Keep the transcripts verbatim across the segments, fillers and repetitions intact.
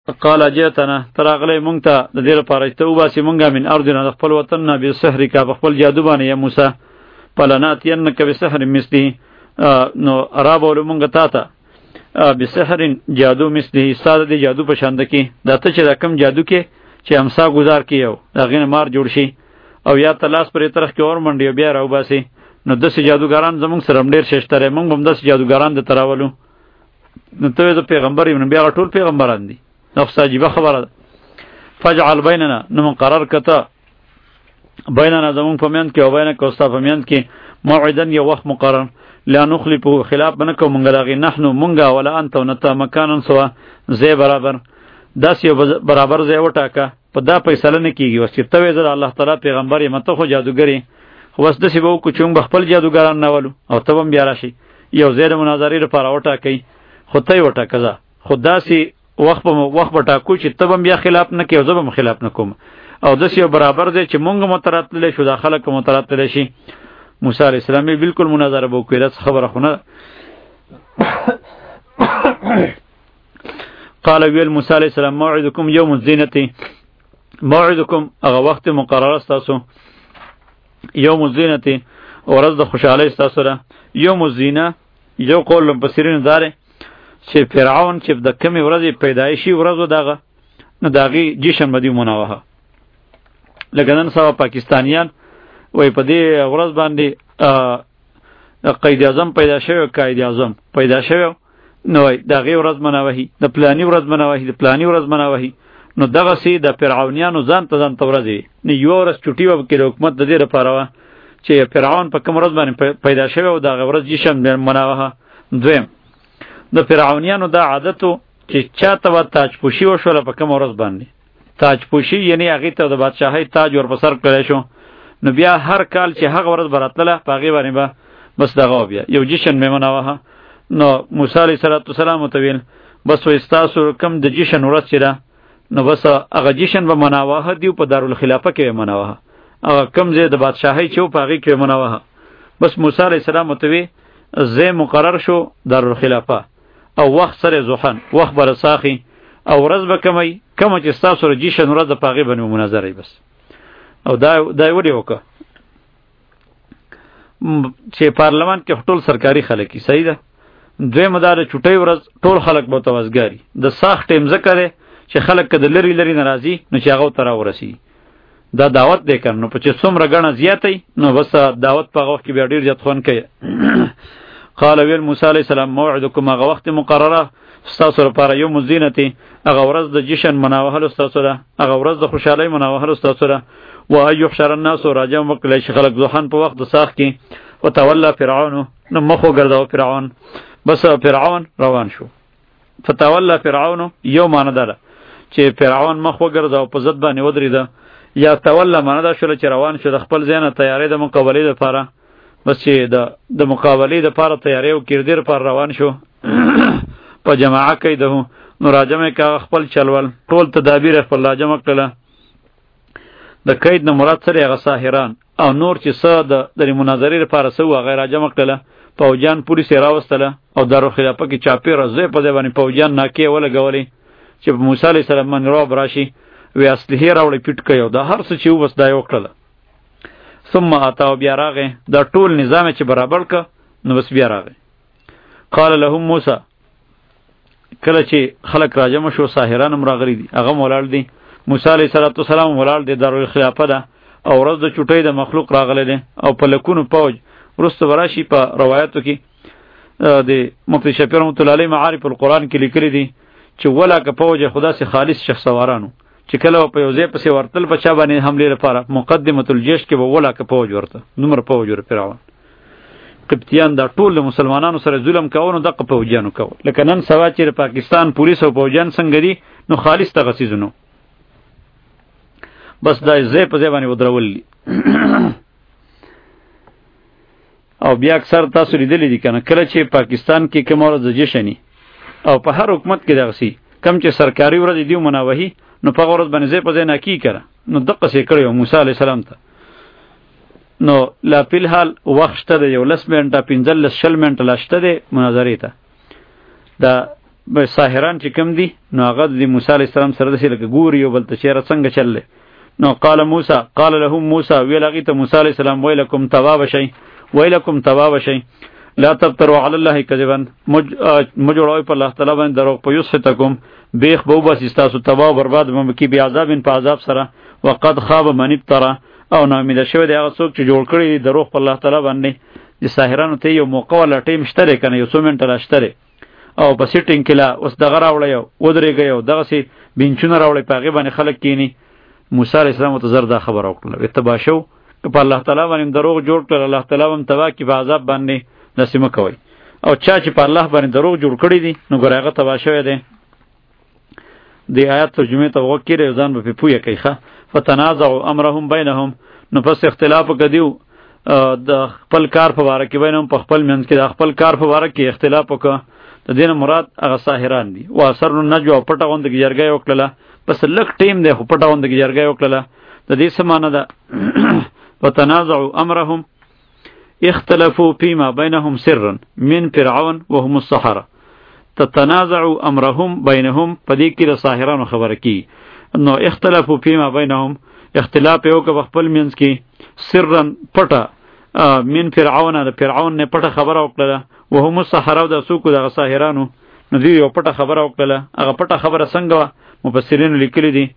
قال جئتنا تراغلی مونږ ته د دې لپاره چې ته وباسې مونږه من ارضنا د خپل وطن نه بسحرک په خپل جادو باندې یا موسی فلناتینک بسحر مثله نو رابولو مونږ تا ته بسحر جادو مثله ساده دی جادو په شان کې دا ته چې رقم جادو کې چې همسا گزار کیو دا غین مار جوړ شي او یا تلاس پرې طرف کې اور منډي بیا راو باسي نو داس جادوګران زمونږ سره ډیر ششتره مونږ هم داس جادوګران د تراولو نو ته د پیغمبر ابن بیا ټول پیغمبران دي نو عجیبه خبره ده فجعل بیننا نو مقرر کته بیننا زمون پمیند کې او بینه کوستا پمیند کې موعدن یو وخت مقرر لا نخلفه خلاف بنکو مونږ لاغي نحنو مونږه ولا انت ونتا مکانن سوا زی برابر داس یو برابر زی وټاکه په دا فیصله نه کیږي وس چې ته وې الله تعالی پیغمبر یې مته خو جادوګری خو وس د سی بو کو چونګ خپل جادوګران نهولو او ته هم بیا راشي یو زیر مناظری لپاره وټاکي خو ته وټاکزه خداسي وخت په وخت وټاکو چې ته هم بیا خلاف نه کوي زبم خلاف نه کوم او داس یو برابر دی چې مونږ متراتل شو دا خلک متراتل شي موسی علیہ السلام بالکل مناظره بو کوي راس خبره خونه قال ویل موسی علیہ السلام موعدکم یوم الزینه موعدکم هغه وخت مقرر تاسو یوم الزینه ورځ د خوشحالی تاسو را یوم الزینه یو قول بصیرین داره چې فرعون چې د کمی ورځې پیدایشي ورځ دغه نو داغي جشن بدی مناوه لکه نن سبا پاکستانیان وای په دې ورځ باندې قائد اعظم پیدا شوی قائد اعظم پیدا شوی نو دغه ورځ مناوهی د پلانی ورځ مناوهی د پلانی ورځ مناوهی نو دغه سي د فرعونیانو ځان ته ځان تورځي نو یو ورځ چټي و کې حکومت د دې لپاره چې فرعون په کوم ورځ باندې پیدا شوی او دغه ورځ جشن مناوه دویم د فرعونیانو دا عادتو چې چاته و تاج پوشي وشول په کوم ورځ باندې تاج پوشي یعنی هغه ته د بادشاہي تاج ور بسر کړی شو نو بیا هر کال چې هغه ورځ براتله پاغي باندې به بس دغه بیا یو جشن میمناوه نو موسی علیہ السلام متویل بس وستاسو کم د جشن ورځ چیرې نو بس هغه جشن به مناوه دیو په دارالخلافه کې مناوه هغه کم زه د بادشاہي چې پاغي کې مناوه بس موسی علیہ السلام متوی زه مقرر شو دارالخلافه او وخت سره زوحن وخت بر ساخي او ورځ به کمی کوم چې تاسو سره جشن ورځ د پاغي باندې مناظره بس او دا دا وړي وکړه چې پارلمان کې ټول سرکاري خلک کی صحیح ده دوی مدار چټي ورځ ټول خلک به توازګاری د ساخت ټیم ذکر چې خلک کده لری لری ناراضي نو چې هغه تر ورسی دا دعوت دی کنه په چې څومره غنه زیاتې نو بس دعوت په وخت کې به ډیر ځت خون کوي قال ویل موسی علیہ السلام موعدکم هغه وخت مقرره ستاسو لپاره یوم الزینه هغه ورځ د جشن مناوهلو ستاسو ده هغه ورځ د خوشحالۍ مناوهلو ستاسو ده و ایحشر الناس راجم وکړي چې خلک ځوحن په وخت د ساخ کې وتولى فرعون نو مخو ګرځاو فرعون بس فرعون روان شو فتولى فرعون یوم انذر چې فرعون مخ وګرځاو په ضد باندې ودرېده یا تولى معنی دا شول چې روان شو د خپل ځای نه تیاری د مقابلې لپاره بس چې د د مقابلې لپاره تیاری او کړدیر پر روان شو په جماعه کې ده نو راجمه کا خپل چلول ټول تدابیر خپل راجمه کړل د قید نه مراد سره هغه ساحران او نور چې څه د د مناظرې لپاره سو هغه راجمه کړل پوجان پوری سره راوستله او دارو خلافه کې چاپی رزه په ځای باندې پوجان ناکې ولا غولې چې موسی علیہ السلام من رو براشي وی اصلي راوړي پټ کيو دا هر څه چې وبس دا یو کړل ثم اتاو بیا راغه دا ټول نظام چې برابر ک نو بس بیا راغه قال لهم موسی کله چې خلق راجم شو ساحران مراغلی دي هغه مولال دي موسی علیہ السلام مولال دي دارو خلافه ده او ورځ د چټۍ د مخلوق راغله دي او په لکونو پوج ورسته وراشي په روایتو کې د مفتی شفیع رحمت الله علیه معارف القرآن کې لیکلي دي چې ولا که پوج خدا سي خالص شخص سوارانو چې کله په یوځې پسې ورتل بچا باندې حمله لپاره مقدمه الجيش کې ولا که پوج ورته نمبر پوج ور فرعون قبطیان دا ټول مسلمانانو سره ظلم کاوه دغه پوجانو کاوه لکه نن سوا چې پاکستان پولیس او پوجان څنګه دي نو خالص تغسیزونو بس دا زې په ځای باندې ودرول او بیا اکثر تاسو لیدلې دي کنه کله چې پاکستان کې کوم ورځ جشنی او په هر حکومت کې دغه سي کم چې سرکاري ورځ دی مناوهي نو په ورځ باندې زې په ځای نه کی کړه نو دغه څه کړو موسی علی السلام ته نو لا په حال وخت ته یو لس منټه پنځل شل منټه لاشته دی مناظرې ته دا ساحران چې کم دي نو هغه د موسی علیه السلام سره داسې لکه ګوري یو بل ته چېره څنګه چللی. نو قال موسی قال لهم موسی ویل هغې ته موسی علیه السلام ویلکم تباه بشئ ویلکم تباه بشئ لا تفتروا علی الله کذبا مه جوړوئ په الله تعالی باندې دروغ په یسحتکم بیخ به وباسي ستاسو تباه او برباد به مو کي بعذاب په عذاب سره وقد خاب من ابترا او ناامیده شوی دی هغه څوک چې جوړ کړي دي دروغ په الله تعالی باندې. د ساحرانو ته یو موقع ولا ټیم شته دی که نه یو څو منټه لا شته دی او په سیټینګ کې لا اوس دغه راوړی او ودرېږئ او دغسې بینچونه راوړئ په هغې باندې خلک کښېني. موسی علیه السلام ورته زر دا خبره وکړله وی تباه شو که په الله تعالی باندې دروغ جوړ کړل الله تعالی به هم تباه کړي په عذاب باندې داسې مه کوئ. او چا چې په الله باندې دروغ جوړ کړي دي نو ګوره هغه تباه شوی دی. دې آیات ترجمې ته غوږ کېږئ ځان به پرې پویه کوئ ښه. فتنازعوا امرهم بینهم نو پس اختلاف وکړه دیو د خپل کار په باره کې بینهم په خپل منځ کې د خپل کار په باره کې اختلاف وکړه. د دې نه مراد هغه ساحران دي. واسروا النجوى او پټه غونډه کې جرګه یې وکړله بس لږ ټیم دی خو پټه غونډه کې جرګه یې وکړله. د دې څه معنی ده فتنازعوا امرهم اختلفوا فيما بينهم سرا من فرعون وهم السحرة. تتنازعوا امرهم بينهم پدې کې د ساحرانو خبره کی نو اختلافو فيما بينهم اختلاف یو که خپل منځ کې سرا پټه من فرعون د فرعون نه پټه خبره وکړه وهم السحرة د سوکو د ساحرانو نو دی یو پټه خبره وکړه. هغه پټه خبره څنګه مفسرین لیکلي دي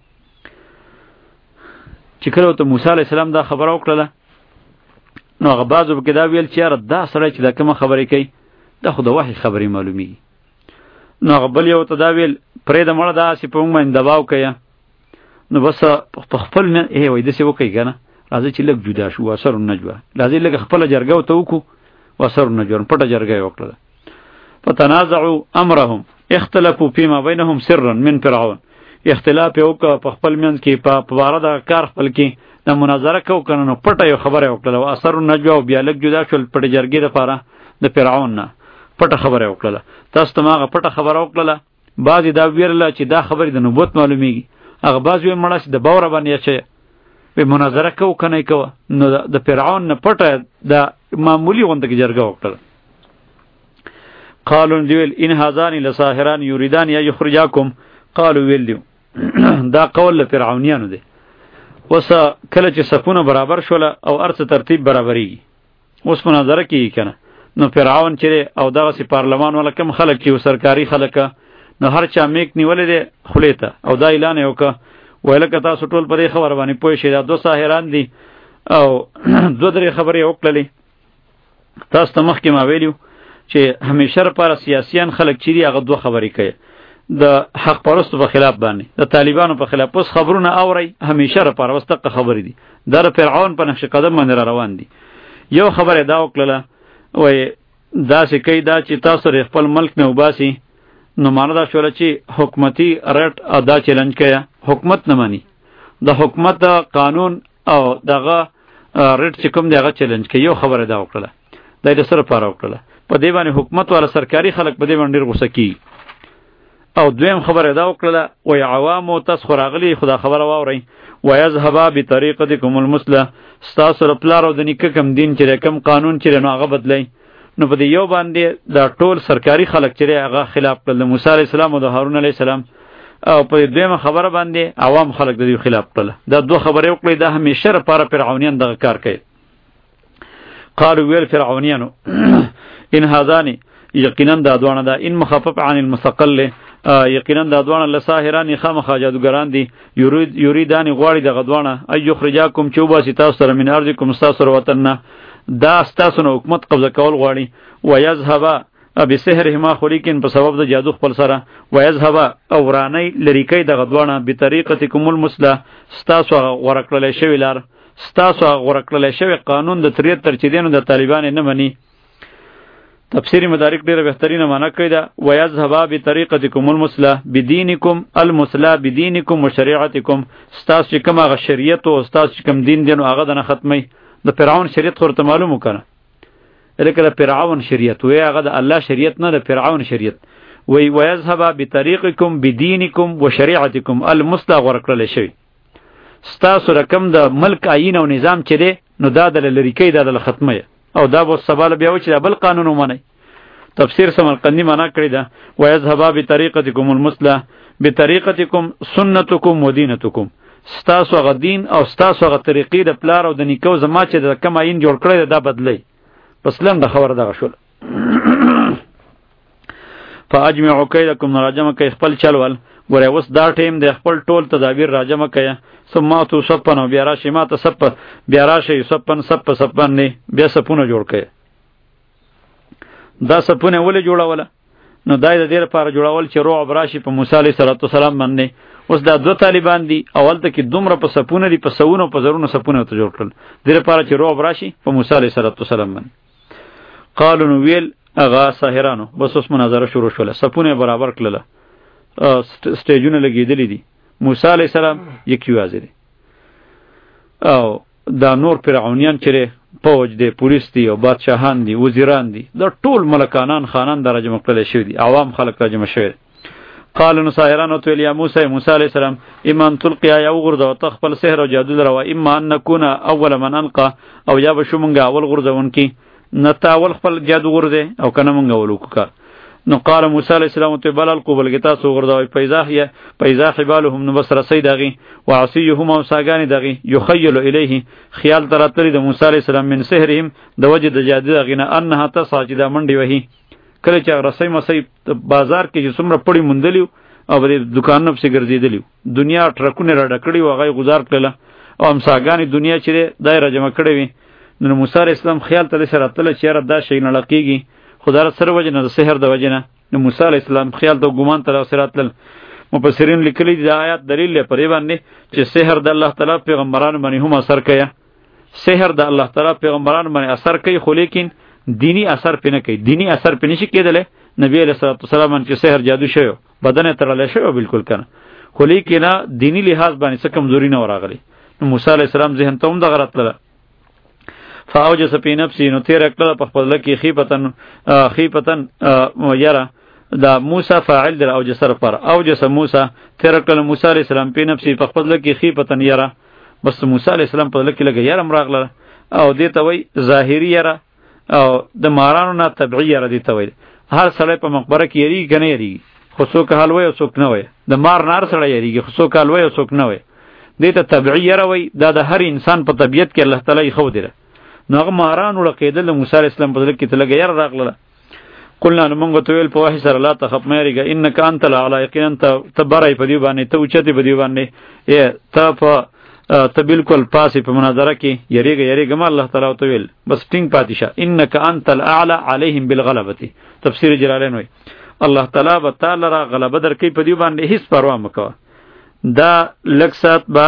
چې کله ته موسی علیه السلام دا خبره وکړه نو هغه بعضو پکې دا ویل چې یاره دا سړی چې دا کومه خبرې کوي دا خو د وحي خبرې معلومیږي. نو هغه بل یو ته دا ویل پرېږده مړه داسې په موږ باندې دباو کویه نو بس په خپل نه ای وایي داسې وکړئ که نه راځئ چې لږ جدا شو واسر النجوه راځئ لږ خپله جرګه ورته وکړو واسر النجوه پټه جرګه یې وکړله. فتنازعوا امرهم اختلفوا فيما بينهم سرا من فرعون اختلاف یې وکړه په خپل منځ کې په باره د کار خپل کې د مناظره کو کنه نو پټه یو خبره وکړله واسر النجوه او بیا لږ جدا شول پټه جرګې دپاره د فرعون نه پټه خبره وکړله. تاسو ته ما هغه پټه خبره وکړله بعضې دا ویرله چې دا خبرې د نبوت معلومیږي هغه بعض وی مړه چې د باوره باندې اچویه وی مناظره کوو که نه یې کوه نو د فرعون نه پټه د معمولي غونډه کې جرګه وکړله. قالوا دی ویل ان هذان لساحران یریدان یا یخرجاکم قالوا ویل دیو دا قول له فرعونیانو دی. اوس کله چې صفونه برابر شوله او هر څه ترتیب برابرېږي اوس مناظره کېږي که نه نو فرعون چې او دغسې پارلمان والا کم خلک چې سرکاري خلک نو هر چا میک نیولی دی خولې ته او دا اعلان یې وکړه ویل که تاسو ټول په دې خبره باندې پوه شئ دا دوه ساحران دي او دوه درې خبرې یې وکړلې. تاسو ته مخکې ما ویلي چې همیشه لپاره سیاسیان خلک چې دي هغه دوه خبرې کوي د حق پرستو په خلاف باندې د طالبانو په خلاف اوس خبرونه اورئ همیشه لپاره اوس دقه خبرې دي دا د فرعون په نقش قدم باندې را روان دي. یو خبره دا وکړله وایي داسې کوي دا چې تاسو د خپل ملک نه وباسي نو معنی دا شوله چې حکومتي رټ دا چیلنج کوي حکومت نه مانی د حکومت د قانون او دغه رټ چې کوم دی هغه چیلنج کوي. یو خبره دا وکړله دا یې د څه لپاره وکړله په دې باندې حکومت والا سرکاري خلک په دې باندې ډېر غوسه کېږي. او دویم خبره دا وکړله وایي عوامو تاسو خو راغلي خو دا خبره واورئ ویذهبا بطریقتکم المثله ستاسو د پلار او د نیکه کم دین چې دی کم قانون چې دی نو هغه بدلئ. نو په دې یو باندې دا ټول سرکاري خلک چې دی هغه خلاف کړل د موسی علیه السلام او د هارون علیه السلام او په دویمه خبره باندې عوام خلک د دې خلاف کړل. دا دوه خبرې وکړئ دا همیشه لپاره فرعونیان دغه کار کوي. قالوا ویل فرعونیانو ان هذان یقینا دا دوانه دا ان مخفف عن المثقل یقینا دا دوانه لساحران خامخا جادوګران دي یرید یریدان غواړي دغه دوانه ای یخرجاکم چوباسي تاسو سره من ارضکم تاسو وطن دا تاسو نو حکومت قبضه کول غواړي ويذهبا بسحرهما خلیکن په سبب د جادو خپل سره ويذهبا او رانی لری کوي دغه دوانه بطریقتکم المثلا تاسو ورکړل شوی لار تاسو ورکړل شوی قانون د تریت تر چې دینو د طالبان نه مني. تفسیری مدارک ډیره بهترینه معنی کوي دا ويذهبا بطریقتکم المثلا بدینکم المثلا بدینکم وشریعتکم تاسو چې کوم هغه شریعت او تاسو چې کوم دین دینو هغه نه ختمي. د فرعون شریعت خو ته معلوم وکنه لکه د فرعون شریعت وی هغه د الله شریعت نه د فرعون شریعت وی ويذهب بطريقكم بدينكم وشريعتكم المثلا ورکړل شي. ستاسو رقم د ملک آیین او نظام چې دی نو دا د لری کې دا د ختمه او دا به سباله بیا و چې بل قانون ومني. تفسیر سمرقندی معنا کړی دا ويذهبا بطریقتکم المثلا بطریقتکم سنتکم ودینتکم ستاسو غ دین او ستاسو غ طریقې د پلار او د نیکو زما چې د کم عین جوړ کړی دا بدلی پس لنډه خبره دغه شول فاجمعوا کیدکم راجمه کوي خپل چلول ګوره اوس دا ټیم د خپل ټول تدابیر راجمه کوي ثم تو سپن او بیا راشي ما ته سپ بیا راشي سپن سپ سپن نه بیا سپونه جوړ کړي دا سپونه ولې جوړوله نو دای د دې لپاره جوړول چې روح براشي په موسی علیه السلام باندې اوس دا دو طالبان دي اول ته کې دومره په سپونه دي په سونو په زرونو سپونه ته جوړ کړل دې لپاره چې روح براشي په موسی علیه السلام باندې قالو نو ویل اغا ساحرانو بس اوس مناظره شروع شوله سپونه برابر کړله سټیجونه لګېدلې دي موسی علیه السلام یکی واځي او دا نور فرعونیان چې پوج دی پولیس دی او بادشاهان دي وزیران دي دا ټول ملکانان خانان درجه مقتل شوی دي عوام خلق راجمه شوی قالوا نصائران تو یا موسی موسی علیہ السلام ایمان تلقیا یا غرد او تخپل سحر او جادو درو اما ان نكون اول من القى او یا بشومنګا اول غردون کی نتا اول خپل جادو غرده او کنه مونږ ولوکا نو قال موسی علیہ السلام تو بل القبل گتا سو غردوی پیزا هي پیزا حبالهم نو بصر سیدغی وعصيهم او ساگانی دغی یخیل الیه خیال تراتری د موسی علیہ السلام من سحرهم د وجد جادو دغینه انها تصاجد منډی وهی کله چې رسۍ مسۍ بازار کې چې څومره پړی مندلیو او د دکانونو پسې ګرځېدلیو دنیا ټرکونه را ډکړي و هغه گزار کړله او همساګانې دنیا چې دای را جمع کړې وي نو موسی علیہ السلام خیال ته سره تل چې دا شی نه لقیږي خدا را سره وجه نه د سحر د وجه نه نو موسی علیہ السلام خیال ته ګمان ته سره تل مفسرین لیکلي دي آیات دلیل لري پرې باندې چې سحر د الله تعالی پیغمبرانو باندې هم اثر کوي سحر د الله تعالی پیغمبرانو باندې اثر کوي خو لیکن دینی اثر پې نه کوي دینی اثر پې نشي کېدلی نبی علیه السلام باندې چې سحر جادو شوی بدن یې تړلی شوی بالکل کنه خو لیکن دینی لحاظ باندې څه کمزوري نه ورغلی نو موسی علیه السلام ذهن ته هم دغه راتلله فاوجس فی نفسی نو تیره کړله په خپل کې خیفتن خیفتن یره دا موسی فاعل در اوجس لپاره اوجس موسی تیره کړله موسی علیه السلام په نفسی په خپل کې خیفتن یره بس موسی علیه السلام په لکه لګه یره مراغله او دې ته وای ظاهری یره او د مارانو نه طبيعي را دي ته وای هر سړی په مقبره کې یری کنه یری خو څوک حلوي او څوک نه وای د مار نار سره یریږي خو څوک حلوي او څوک نه وای دې ته طبيعي را وای دا د هر انسان په طبيعت کې الله تعالی خو دی نو هغه ماران ولقیدل موسی علیہ السلام په لکه تلګ یره راغله قلنا نمنګ تو ویل په وحی سره لا تخف مېریګه انک انت العلی یقینا انت تبرای په دی باندې ته اوچته په دی باندې ای ته په ته بالکل پاسې په مناظره کې یریګه یریګه ما الله تعالی تو ویل بس ټینګ پاتیشه انک انت الاعلى عليهم بالغلبه تفسیر جلالین وای الله تعالی به تعالی را غلبه درکې په دی باندې هیڅ پروا مکوه دا لکسات با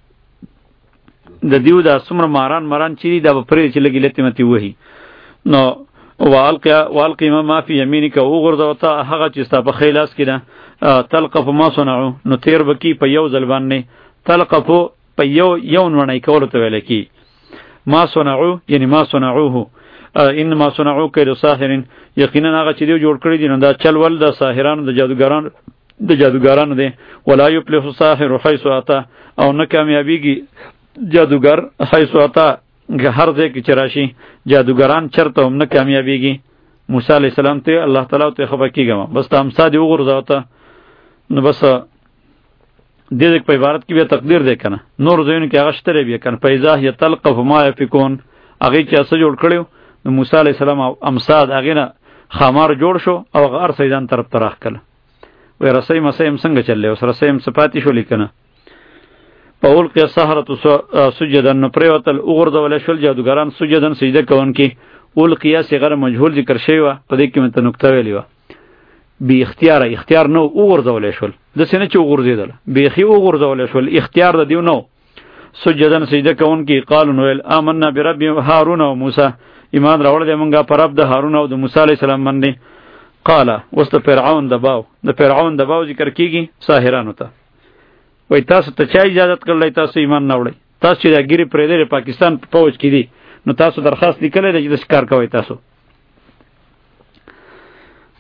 د دیو دا څومره ماران ماران چي دا پرې چې لګی لته متي وਹੀ نو والقیا والقیما ما فی یمینک او غرزوتا هغه چې ستا په خیلاس کې ده تلقف ما صنعوا نو تیر بکی په یو ځل باندې تلقفو په یو یو ونی کول ته ویل کی ما صنعوا یعنی ما صنعوه ان ما صنعوا کید ساحرین یقینا هغه چې دی جوړ کړی دي نو دا چل ول د ساحرانو د جادوګرانو د جادوګرانو دی ولا یفلح الساحر حيث اتى او نه کامیابیږي جادوګر حيث اتى هر ځای کې چرشي جادوګران چرته هم نه کامیابیږي موسی علیہ السلام ته الله تعالی ته خبر کیږم بس تام ساده وګرځاوته نو بس د دې په عبارت کې به تقدیر دی کنه نور زین کې هغه شتره به کنه پیزا هي تلقف ما يفكون هغه چې اسه جوړ کړو نو موسی علیہ السلام امصاد هغه نه خمار جوړ شو او غار سیدان طرف تراخ کله وې رسې مسیم څنګه چلې اوس رسېم صفاتی شو لیکنه پاول کې سحرۃ سجدن نو پریوتل وګرځول شول جادوګران سجدن سجده کوون کې اول قیاس غیر مجهول ذکر شوی و په دې کې مت نقطه ویلی و بی اختیار اختیار نو وګرځول شول د سینې چې وګرځیدل بی خي وګرځول شول اختیار د دیو نو سجدن سجده کوون کې قالو نو آمنا برب هارون او موسی ایمان راوړل دې مونږه پر رب د هارون او د موسی علی السلام باندې قال وست فرعون دباو د فرعون دباو ذکر کیږي ساحرانو ته وای تاسو ته چا اجازه کړلای تاسو ایمان نه وړئ تاسو چې د ګری پرې د پاکستان په فوج کې دي نو تاسو درخواست لیکلای چې د ښکار کوي تاسو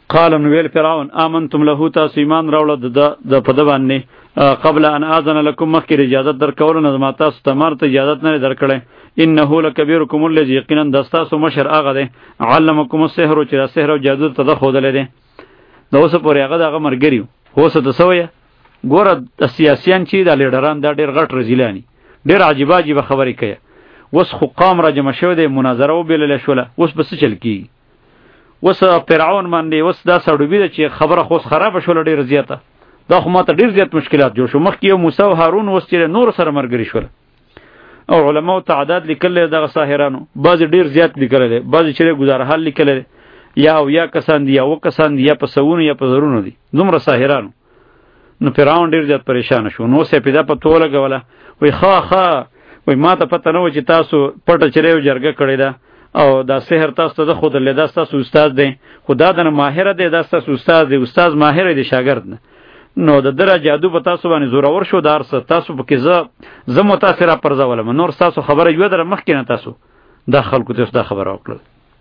قال نو ویل فرعون آمنتم له تاسو ایمان راوړل د د په د باندې قبل ان اذن لكم مخکې اجازه درکول نه ما تاسو ته مرته اجازه نه درکړې انه لکبیرکم الذی یقینا دستاسو مشر هغه دی علمکم السحر چې سحر او جادو ته دخودل دي نو اوس پورې هغه دغه مرګریو اوس د سوې ګوره د سیاسيان چې د لیډران دا ډېر غټ رزیلانی ډېر عجیب عجیب خبرې کوي اوس خو قام را جمع شو د مناظره وبلل شوله اوس بس چل کی اوس فرعون باندې اوس دا سړوبې ده چې خبره خو خراب شوله ډېر زیاته دا خو ماته ډېر زیات مشکلات جوړ شو مخکې یو موسی او هارون اوس چې نور سره مرګري شول او علماء تعداد لیکل دغه ساحرانو بعض ډېر زیات لیکل دي بعض چې گزار حال لیکل دي یا او یا کسان دي یا و کسان دي یا په سونو یا په زرونو دي دومره ساحرانو نو فرعون ډېر زیات پریشان شو نو سه پیدا په توله غوله وای خا خا وای ماته پته نه و چې تاسو پټه چریو جرګه کړی دا او دا سحر تاسو ته خود له دا تاسو استاد دی خدا د ماهر دی دا تاسو استاد دی استاد ماهر دی شاګرد نه نو د دره جادو په تاسو باندې زورور شو دار څه تاسو په کې ز زه متاثره پرځولم نور تاسو خبره یو در مخ کې نه تاسو دا خلکو ته دا خبره وکړه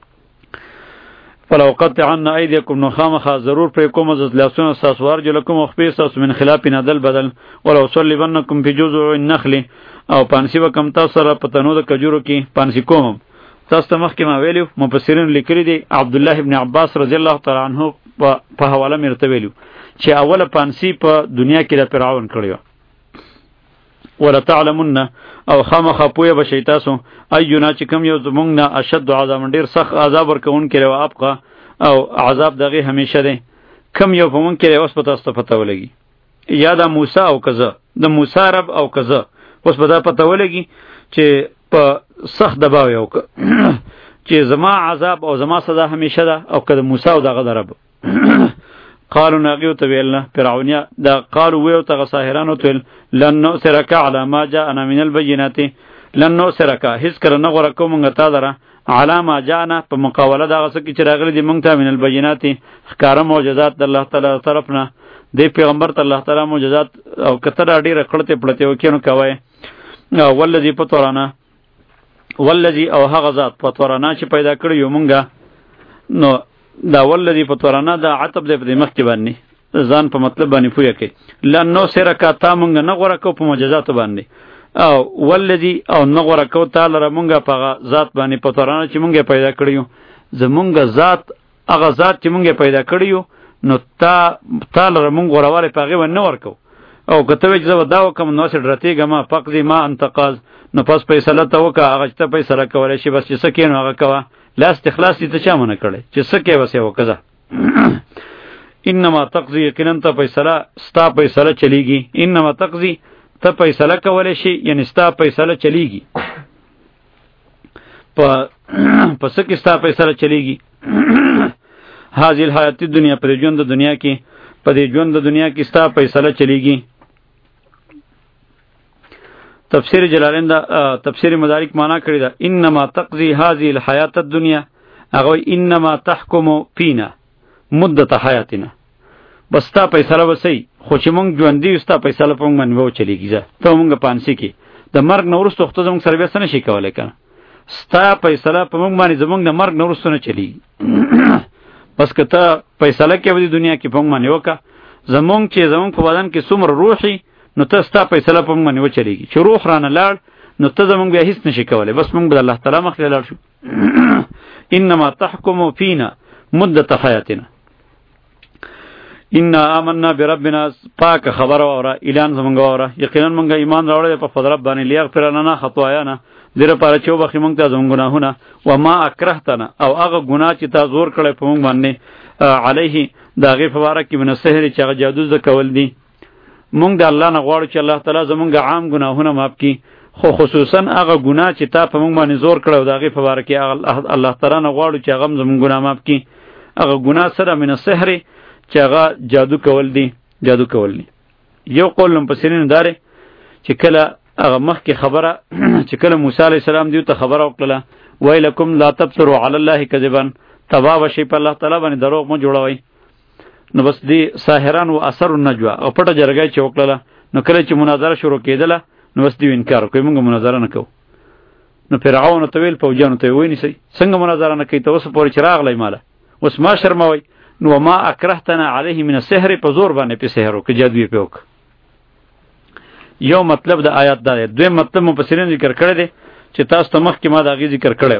فلو قطعن ایدیکم نو خامخا ضرور پر کوم ز لاسونه تاسو ورجلکم او خپې تاسو من خلاف ندل بدل ولو صلیبنکم فی جزء النخل او پانسی وکم تاسو را پتنو د کجورو کې پانسی کوم تاسو ته مخکې ما ویلو مفسرین لیکلي دي عبد الله ابن عباس رضی الله تعالی عنہ په حواله مرته ویلو چې اوله پانسی په دنیا کې د فرعون کړیو ولا تعلمن او خامخا پوهه بشی تاسو ایونا چې کوم یو زمونږ نه اشد عذاب ډیر سخت عذاب ورکون کړي او ابقا او عذاب دغه همیشه دی کم یو په مونږ کې اوس په تاسو پته ولګي یا د موسی او کزه د موسی رب او کزه اوس په دا پته ولګي چې په سخت دباو یو چې زما عذاب او زما سزا همیشه ده او کده موسی او دغه درب قالوا ناغيو تبيلنا فرعونيا دا قالوا ويو تغ ساحرانو تل لن نؤثرك على ما جاءنا من البينات لن نؤثرك هیڅ کله نه غوړه کوم غتا دره على ما جاءنا په مقاوله دا غس کی چراغلی دی مونږ ته من البينات ښکارا معجزات الله تعالی طرفنا دی پیغمبر ته الله تعالی معجزات او کتر اډی رکړته پړته وکینو کوي ولذي پتورانا ولذي او هغه ذات پتورانا چې پیدا کړی یو مونږه نو دا ولذي فطرنا دا عتب دې په مخ کې باندې ځان په مطلب باندې پوهه کې لن نو سره کا تا مونږ نه غوړه کو په معجزات باندې او ولذي او نه غوړه کو تعالی را مونږه په ذات باندې فطرنا چې مونږه پیدا کړیو زمونږه ذات هغه ذات چې مونږه پیدا کړیو نو تا تعالی را مونږ غوړواله پغه و نه ورکو او کته وځ زو دا وکم نو سره رتیګه ما فقدی ما انتقاز نو پس فیصله ته وکا هغه ته فیصله کولای شي بس چې سکینو هغه کوا لاس تخلاص ته چا منه کړي چې سکه وسه وکړه انما تقضي یقینا ته فیصله ستا فیصله چلیږي انما تقضي ته فیصله کولای شي یعنی ستا فیصله چلیږي په پس کې ستا فیصله چلیږي حاصل حیات دنیا پر ژوند د دنیا کې په دې ژوند د دنیا کې ستا فیصله چلیږي تفسیر جلالین دا تفسیر مدارک معنا کړی دا انما تقضي هذه الحیات الدنیا هغه انما تحكم فينا مدت حیاتنا بس تا فیصله وسی خو چې مونږ ژوند دی ستا فیصله په مونږ باندې و چلیږي ته مونږ پانسی کې د مرګ نورست وخت زموږ سرویس نه شي کولای کنه ستا فیصله په مونږ باندې زموږ د مرګ نورست نه چلیږي بس که ته فیصله کې په دنیا کې په مونږ باندې وکا زمونږ چې زمونږ په بدن کې څومره روحي نو ته ستا فیصله په مونږ باندې و چلیږي چې روح رانه لاړ نو ته زمونږ بیا هیڅ نشي کولای بس مونږ به الله تعالی مخ ته لاړ شو انما تحكم فينا مدت حیاتنا ان آمنا بربنا پاک خبر اوره اعلان زمونږ اوره یقینا مونږ ایمان راوړل په فضل رب باندې لیغفر لنا خطايانا دره پاره چې وبخي مونږ ته زمونږ ګناهونه و ما اکرهتنا او هغه ګناه چې تا زور کړی په مونږ باندې علیه دا غي فبارک من سحر چې هغه جادو ز کول دي مونږ د الله نه غواړو چې الله تعالی زمونږ عام ګناهونه معاف کړي خو خصوصا هغه ګناه چې تا په مونږ باندې زور کړو دا غي فبارک الله تعالی نه غواړو چې هغه زمونږ ګناه معاف کړي هغه ګناه سره من سحر چې هغه جادو کول دي جادو کول دي یو قول مفسرین داره چې کله هغه مخکې خبره چې کله موسی علی السلام دیو ته خبره وکړه ویلکم لا تبصروا علی الله کذبا تبا وشي په الله تعالی باندې دروغ مو جوړوي نو بس دی ساحران و اثر النجوا او پټه جرګه چې وکړه نو کله چې مناظره شروع کېدله نو بس دی انکار کوي موږ مناظره نه کوو نو فرعون ته ویل فوجانو ته ویني سي څنګه مناظره نه کوي ته اوس پورې چراغ لای ماله اوس ما شرموي نو ما اکرهتنا علیه من السحر په زور باندې په سحر او کې جادو په وک. یو مطلب د آیات دا دی. دویم مطلب مفسرین ذکر کړی دی چې تاسو ته مخکې ما دا غي ذکر کړی.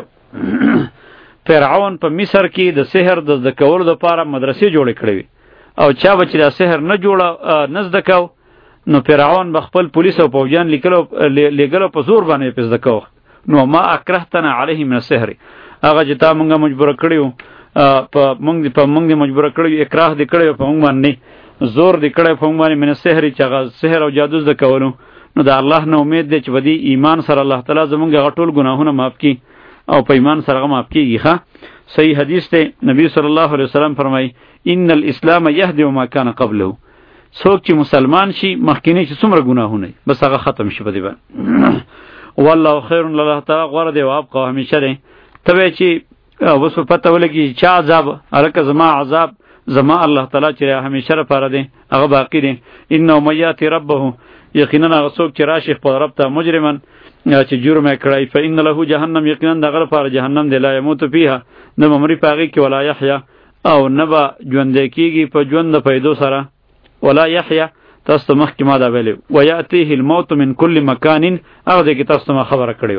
فرعون په مصر کې د سحر د زده کولو لپاره مدرسې جوړې کړې وي او چا به چې دا سحر نه جوړه نه زده کو نو فرعون به خپل پولیس او پوجان لیکلو لګلو په زور باندې په زده کو. نو ما اکرهتنا علیه من السحر هغه چې تا مونږه مجبور کړیو په مونږ په مونږ مجبور کړیو اکراه دې کړیو په مونږ باندې زور دې کړی په مونږ باندې من السحر چې هغه سحر او جادو زده کولو. نو دا الله نه امید دی چې ودی ایمان سره الله تعالی زمونږ غټول ګناهونه معاف کړي او په ایمان سره معاف کیږي. ښه صحیح حدیث ته نبی صلی الله علیه وسلم فرمای ان الاسلام یهدم ما کان قبله. څوک چې مسلمان شي مخکینی چې څومره ګناهونه بس هغه ختم شي په دې باندې. والله خیر لله تعالی غوړه دی او ابقا همیشه دی. ته چې اوس په پته ولګي چې عذاب الک زما عذاب زما الله تعالی چې همیشه لپاره دی هغه باقی دی. انه میات ربه یقینا هغه څوک چې راشي په رب ته مجرمن چې جرم کړی فإن له جهنم یقینا دغه لپاره جهنم دی لا يموت فيها نه ممری پاږي کې ولا یحیا او نه به ژوند کېږي په ژوند پیدو سره ولا یحیا. تاسو مخکې ما دا ویلو وياتيه الموت من كل مكان هغه دې کې تاسو ما خبره کړې و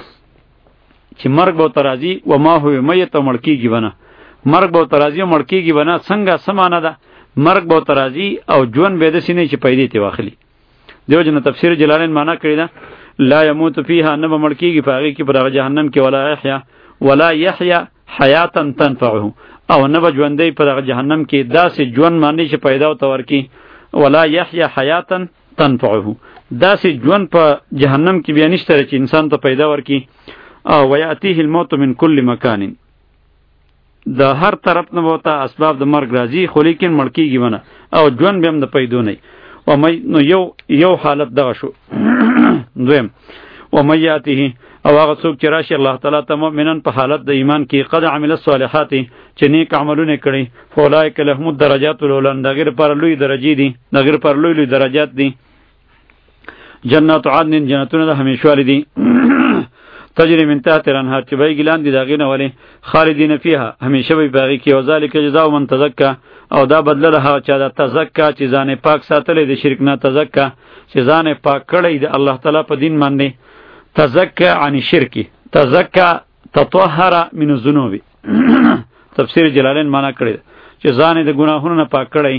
چې مرګ به ترازی و ما هو میت مړ کېږي بنه مرګ به ترازی مړ کېږي بنه څنګه سمانه ده مرګ به ترازی او ژوند به د سینې چې پیدا تی واخلي. دیو جن تفسیر جلالین معنا کړی ده لا يموت فيها نه مړ کېږي په هغه کې پر جهنم کې ولا یحیا ولا یحیا حیاتا تنفعه او نه به ژوندې په جهنم کې داسې ژوند باندې چې پیدا او تور کی ولا یحیا حیاتا تنفعه داسې ژوند په جهنم کې بیا نشته چې انسان ته پیدا ورکی. او ویاتیه الموت من كل مکان د هر طرف نه وته اسباب د مرګ راځي خو لیکن مړ کېږي ونه او ژوند به هم د پیدو نه او مې نو یو یو حالت دغه شو. دویم و میاته او هغه څوک چې راشي الله تعالی ته مؤمنان په حالت د ایمان کې قد عمل الصالحات چې نیک عملونه کړي فولایک لهم الدرجات العلی دغه پر لوی درجې دي دغه پر لوی لوی درجات دي. جنات عدن جنتونه د همیشوالي دي تجری من تحت الانهار چې به ګلان دي داغې نه ولې خالدین فیها همیشه به باقی کې او ذالک جزاء من تزکا او دا بدله له هغه چا د تزکا چې ځان پاک ساتلی د شرک نه تزکا چې ځان پاک کړی د الله تعالی په دین باندې تزکا عن شرک تزکا تطهر من الذنوب. تفسیر جلالین معنا کړی چې ځان د ګناهونو نه پاک کړی.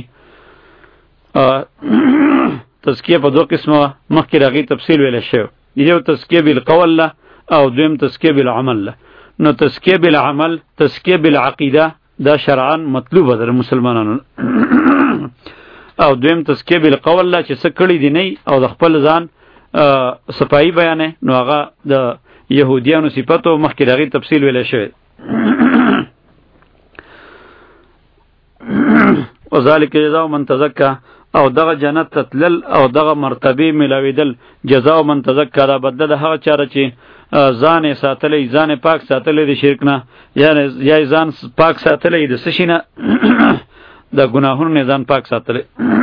تزکیه په دوه قسمه مخکې راغی تفصیل ویل شو. یو تزکیه بالقول له او دویم تزکیه بالعمل له. نو تزکیه بالعمل تزکیه بالعقیده دا شرعاً مطلوبه ده مسلمانانو او دویم تزکیه بالقول له چې څه کړي دي نه او د خپل ځان صفائی بیانې نو هغه د یهودیانو صفاتو مخکې راغی تفصیل ویل شوی. وذالک جزاء من تزکا او دغه جنت تتلل او دغه مرتبه ملاویدل جزاء من تزکا دا بدله هغه چاره چې ځان ساتلی ځان پاک ساتلی د شرک نه یعنی یا ځان پاک ساتلی د سشینه د ګناهونو نه ځان پاک ساتلی.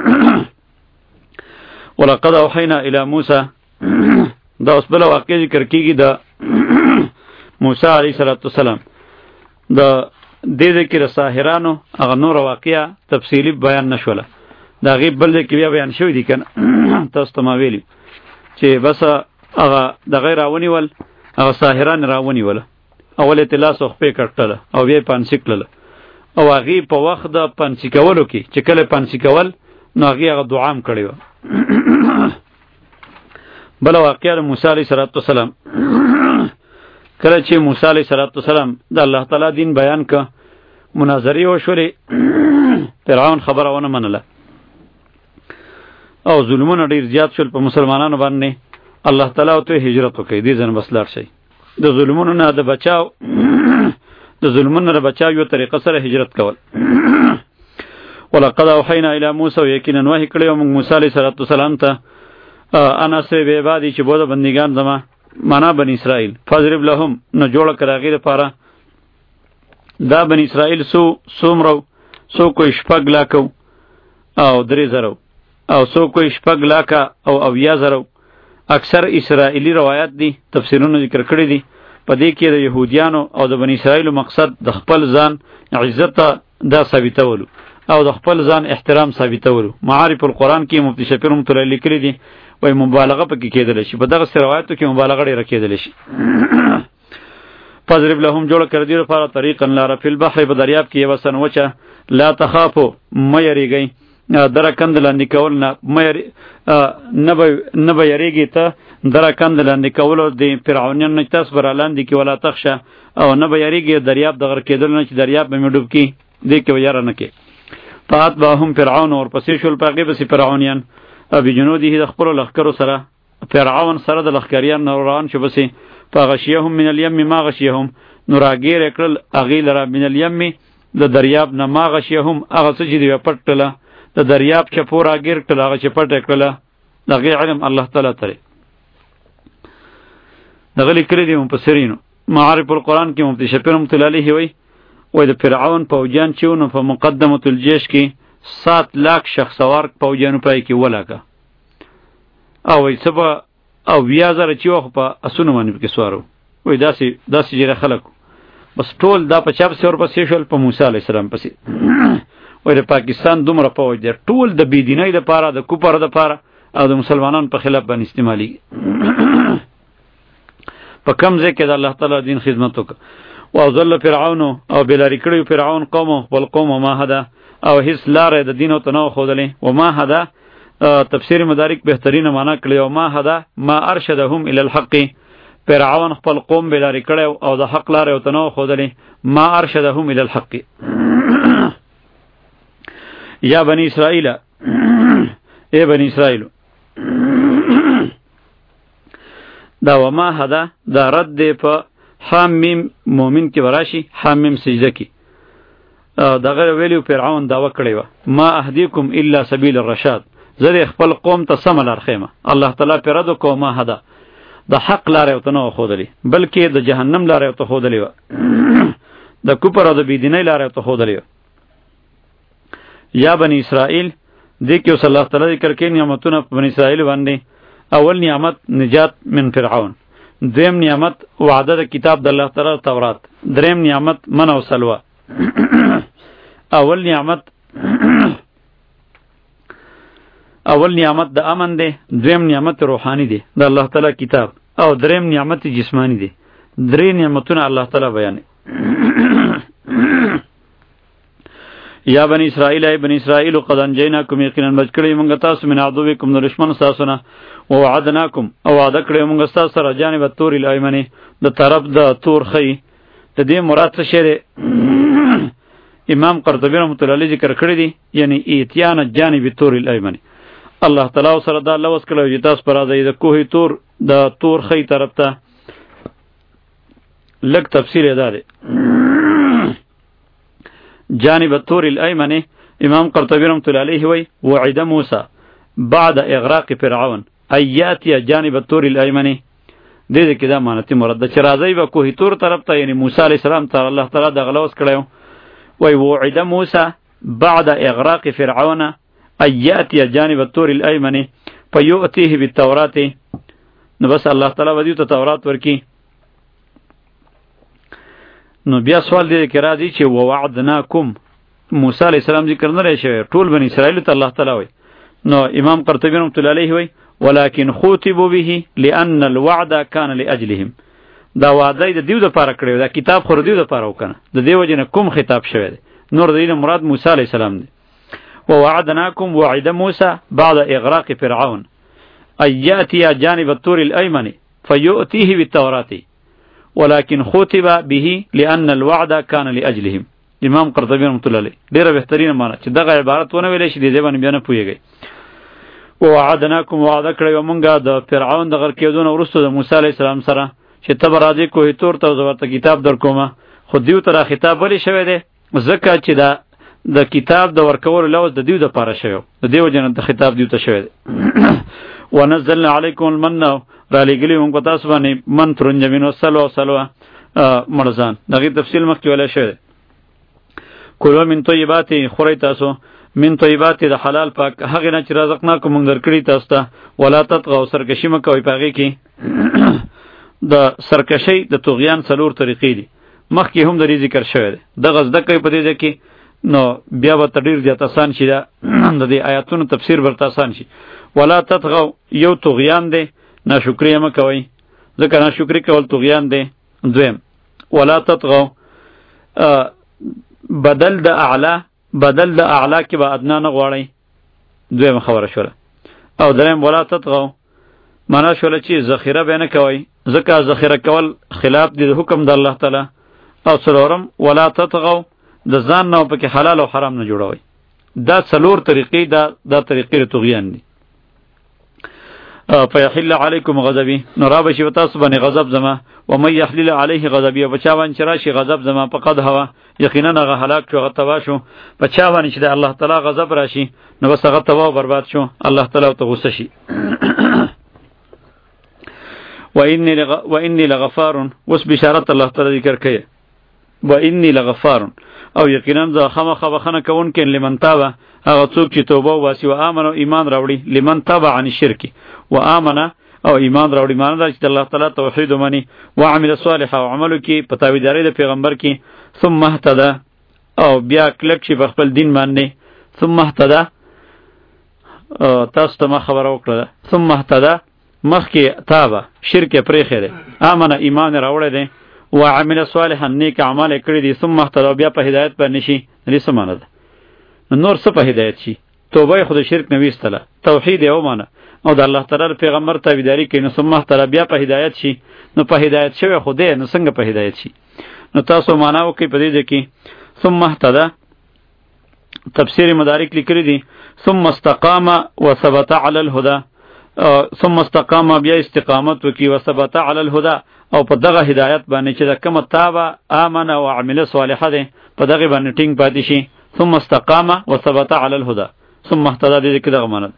ولقد اوحینا الی موسی دا اوس بل واقع ذکر کیږي د موسی علیه السلام د دې ذکر ساحرانو هغه نور واقعیا تفصیلی بیان نشوله دا غیب بل کې بیا بیان شوی دی کنه تاسو ته ما ویلی چې بس هغه د غیر راونی ول هغه ساحران راونی ول اول ته لاس خو په کټل او بیا پانسیکل او هغه په وخت د پانسیکولو کې چې کله پانسیکول نو هغه هغه دعام کړی و. بل واقعیا موسی علیه السلام کله چې موسی علیه السلام د الله تعالی دین بیان ک مناظره وشوري فرعون خبره ونه منله او ظلمونه ډیر زیات شول په مسلمانانو باندې. الله تعالی ته هجرت وکړي دې ځن بسلار شي د ظلمونو نه د بچاو د ظلمونو نه بچاو یو طریقه سره هجرت کول. ولقد اوحینا الی موسی یقینا وحی کړی موږ موسی علیه السلام ته انا سه به بعدی چې بوده بندگان زما معنا بنی اسرائیل فضرب لهم نو جوړ کړه غیر پاره دا بنی اسرائیل سو سومرو سو کوئی شپږ لاکو او درې زرو او سو کوئی شپږ لاکا او اویا زرو. اکثر اسرائیلی روایت دي تفسیرونو ذکر کړی دي په دې کې د يهودیانو او د بنی اسرائیل مقصد د خپل ځان عزت دا ثابتولو او د خپل ځان احترام ثابتولو. معارف القرآن کې مفتی شفیع رحمت الله لیکلی دي وای مبالغه پکې کېدلی شي، په دغه روایتو کې مبالغه ډېره کېدلی شي. فضرب لهم جوړ کړ دې لپاره طریقا لاره فی البحر، په دریاب کې یوه سنوچه، لا تخافو مه یریږئ، دره کند لاندې کول نه نه به یریږي ته دره کند لاندې کولو د فرعونیان نه تاسو به رالاندې کړي، ولا تخشه، او نه به یریږي دریاب د غر کېدلو نه چې دریاب به مې ډوب کړي، دې کې به یاره نه کې. فاتبعهم فرعون، ورپسې شول په هغې پسې فرعونیان بجنوده د خپلو لښکرو سره. فرعون سره د لښکریان نه روان شو پسې. فغشیهم من الیم ما غشیهم، نو راګیر یې کړل هغې لره من الیم د دریاب نه ما غشیهم، هغه څه چې دوی پټ کړله د دریاب چپو راګیر کړل، هغه چې پټ یې کړله د هغې علم الله تعالی ترې. دغه لیکلي دي مفسرینو. معارف القرآن کې مفتی شفیع رحمت الله علیه وایي وای د فرعون پوجان چې و نو په مقدمة الجیش کې سات لاک شخصوار پوجانو پای کې ولاکه، او وای څه به او بیا زره چې وخت په اسونو باندې پکې سوارو. وای داسې داسې جره خلک بس ټول دا په چا پسې ورپسې شول، په موسی علیه السلام پسې. وای د پاکستان دومره پوج دی ټول د بېدینۍ دپاره د کفر دپاره او د مسلمانانو په خلاف باندې استعمالېږي. په کم ځای کې د الله تعالی دین خدمت وکړه. واضل فرعون، او بلاری کړی فرعون قوم خپل قوم ما هدا، او هیڅ لاره د دین او تنو خودلې. و ما هدا تفسیر مدارک بهترینه معنا کړی، او ما هدا ما ارشدهم الی الحق، فرعون خپل قوم بلاری کړی او د حق لاره او تنو خودلې. ما ارشدهم الی الحق. یا بنی اسرائیل، ای بنی اسرائیل، دا و ما هدا دا رد دی په حام میم مومن کې وراشي، حام میم سجده کې. دغه ویلیو فرعون دعوه کړې وه ما اهدیکم الا سبیل الرشاد، زه د خپل قوم ته سمه لار ښیم. الله تعالی پرې رد وکړو ما هدا، د حق لاره ورته نه ښودلې بلکې د جهنم لاره ورته ښودلې وه، د کفر او د بېدینۍ لاره ورته ښودلې وه. یا بنی اسرائیل دې کې اوس الله تعالی ذکر کوي نعمتونه په بنی اسرائیل باندې. اول نعمت نجات من فرعون، دویم نعمت وعده د کتاب د الله تعالی تورات، دریم نعمت من او سلوه. اول نعمت اول نعمت د امن دی، دویم نعمت روحانی دی د الله تعالی کتاب، او دریم نعمت جسمانی دی. درې نعمتونه الله تعالی بیانوي. یا بنی اسرائیل، ای بنی اسرائیل قد انجیناکم، یقینا بچ کړی موږ تاسو من عدوکم د دشمن تاسو نه، او وعدناکم او وعده کړی موږ تاسو سره جانب الطور الایمن، د طرف د تور خی. د دې مراد څه شی دی؟ امام قرطبی رحمۃ اللہ علیہ ذکر کړی دی، یعنی ایتیان جانب الطور الایمن. الله تعالی سره دا لوس کړو چې تاسو پر راځي د کوه تور د تور خی طرف ته. لږ تفسیر ادا دی. جانب الطور الایمن، امام قرطبی رحمۃ اللہ علیہ وی وعد موسی بعد اغراق فرعون ایاتی جانب الطور الایمن. دې دې کې دا معنی مراد چې راځي به کوه تور طرف ته، یعنی موسی علیہ السلام ته الله تعالی د غلوس کړو. وی وعد موسی بعد اغراق فرعون ایاتی جانب الطور الایمن فیؤتیه بالتورات. نو بس الله تعالی ودیو ته تورات ورکی. نو بیا سوال دی کې راځي چې ووعدناکم، موسی علیہ السلام ذکر نه لري شوی، ټول بنی اسرائیل ته الله تعالی وی. نو امام قرطبی رحمۃ اللہ علیہ وی ولكن خوتبوا به لان الوعد كان لاجلهم. دا وعده د دیو د پاره کړو، دا کتاب خور دیو د پاره وکنه، د دیو جن کوم خطاب شوی دی، نور دین مراد موسی علیہ السلام دی. ووعدناکم وعد موسی بعد اغراق فرعون ان یاتی جانب الطور الایمن فیؤتیه بالتورات ولكن خوتب به لان الوعد كان لاجلهم. امام قرطبی رحمۃ اللہ علیہ ډیره بهترینه معنی چې دغه عبارت ونه ویلې شي، دې باندې بیا نه پوهیږي. ووعدناکم وعده کړی مونږه د فرعون د غر کېدون وروسته د موسی علیہ السلام سره چې ته به راځې کوه تور ته، زه ورته کتاب در کومه. خو دیو ته دا خطاب ولې شوی دی؟ ځکه چې دا د کتاب د ورکولو لوز د دیو د پاره شوی، د دیو جن د خطاب دیو ته شوی دی. ونزلنا علیکم المن، را لېږلي موږ په تاسو باندې من ترنجمین وسلوه وسلوه مرزان. دغې تفصیل مخکې ویلی شوی دی. کلوا من طیبات، خورئ تاسو من طیبات د حلال پاک هغې نه چې رزقناکم موږ درکړي تاسو ته. ولا تطغوا، سرکشي مه کوئ په هغې کې. د سرکشۍ د طغیان څلور طریقې دي، مخکې هم د دې ذکر شوی دی. دغه زده کوئ په دې ځای کې نو بیا به ډیر زیات آسان شي د دې آیاتونو تفسیر ورته آسان شي. ولا تطغوا یو طغیان دی، ناشکری مه کوئ، ځکه ناشکری کول طغیان دی. دویم ولا تطغوا بدل د اعلی، بدل د اعلی کې به ادنا نه غواړئ، دویم خبره شوله. او دریم ولا تطغوا معنا شوله چې ذخیره به نه کوئ، ځکه ذخیره کول خلاف دی د حکم د الله تعالی. او څلورم ولا تطغوا د ځان نه پکې حلال او حرام نه جوړوي. دا څلور طریقې دا دا طریقې طغیان دي. فیحل علیکم غضبی، نو را بشي تاسو باندې غضب زما، و من یحلل علیه غضبی، په چا باندې راشي غضب زما فقد هوا، یقینا هغه هلاک شو، هغه تباه شو. په چا باندې چې د الله تعالی غضب راشي نو بس هغه تباه او برباد شو، الله تعالی ته غصه شي. و انی لغ... و انی لغفار، وس بشارت الله تعالی ذکر کوي. و انی لغفار، او یقینا ذا خامخ بخنه کون کین لمن تابه، هغه څوک چې توبه واسي او امن او ایمان راوړي. لمن تابه عن الشرک و امن او ایمان راوړي، معنی دا چې الله تعالی توحید ومني، وعمل صالحا او عملو کې په تابعداري د پیغمبر کې، ثم اهتدى او بیا کلک شي په خپل دین باندې. ثم اهتدى تاسو ته ما خبر وکړه، ثم اهتدى مخکې تابه شرک پرې خیره، امن ایمان راوړی دی، وعمل صالحا نیک اعمال کړی دي، ثم اهتدى بیا په هدایت باندې شي. دې څه معنی ده؟ نور څه په هدایت شي؟ توبه خود شرک نه ویستله، توحید یې ومانه او د الله تعالی پیغمبر تابعداري کوي، نو ثم اهتدى بیا په هدایت شي. نو په هدایت شوی خو دی، نو څنګه په هدایت شي؟ نو تاسو معنا وکړئ په دې کې ثم اهتدى. تفسیر مدارک لیکلی دي ثم استقام وثبت على الهدى، ثم استقام بیا استقامت وکي وثبت على الهدى، او په دغه هدایت باندې چې د کومه تابه امن او عمل صالحه ده په دغه باندې ټینګ پاتې شي. ثم استقام وثبت على الهدى ثم اهتدى، دې کې دغه معنی.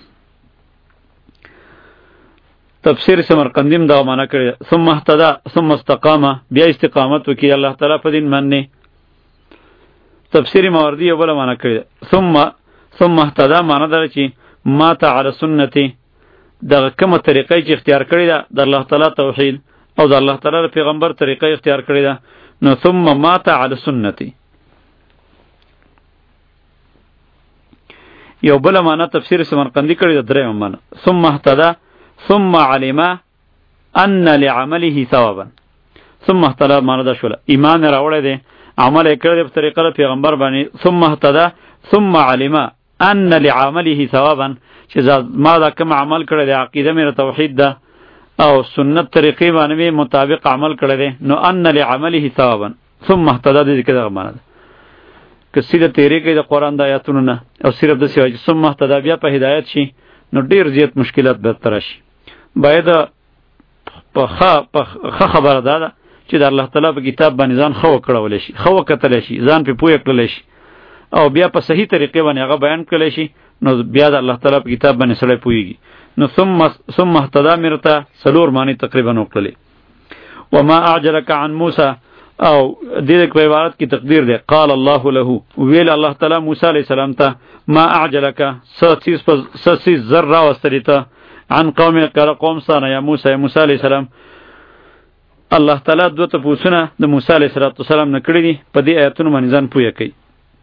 تفسیر سمرقندیم دا معنا کړی ثم اهتدى ثم استقام بیا استقامت وکي الله تعالی په دین باندې. تفسیر ماوردی یو بل معنا کړی ثم ثم اهتدى معنا دا چې مات على سنتي، دغه کومه طریقې چې اختیار کړی ده د الله تعالی توحید او د الله تعالی پیغمبر طریقې اختیار کړی ده، نو ثم مات على سنتي. یو بل معنا تفسیر سمرقندی کړی ده دریم معنا ثم اهتدى ثم علم ان لعمله ثوابا. ثم اهتدى معنا دا شوله ایمان راوړی دی، عمل یې کړی دی په طریقه د پیغمبر باندې. ثم اهتدى ثم علم ان لعمله ثوابا، چې ما دا کوم عمل کړی دی عقیده مې توحید ده او سنت طریقې باندې مطابق عمل کړی دی، نو ان لعمله ثوابا ثم اهتدى دې کې دا معنا ده. که سیده تیرې کوي د قرآن د آیاتونو نه او صرف د سیواجی ثم اهتدى بیا په هدایت شي، نو ډیر زیات مشکلات به تر شي. باید په ښه خبره ده ده چې د الله تعالی په کتاب باندې ځان خو کړول شي، خو کتل شي، ځان په پوهه کړل شي او بیا په صحیح طریقې باندې هغه بیان کړل شي، نو بیا د الله تعالی په کتاب باندې سره پوهیږي. نو ثم ثم اهتدى مرته سلور معنی تقریبا وکړلې. وما اعجلك عن موسى، او دې په عبارت کې تقدیر ده قال الله له، ویل الله تعالی موسی علیہ السلام ته ما اعجلك ساتیس په ساتیس ذره واستریته عن قوم کړه قوم سره یا موسی یا موسی علیہ السلام. الله تعالی دوه ته پوښتنه د موسی علیہ السلام نه کړې دي، په دې آیاتونو باندې ځان پوهه کوي.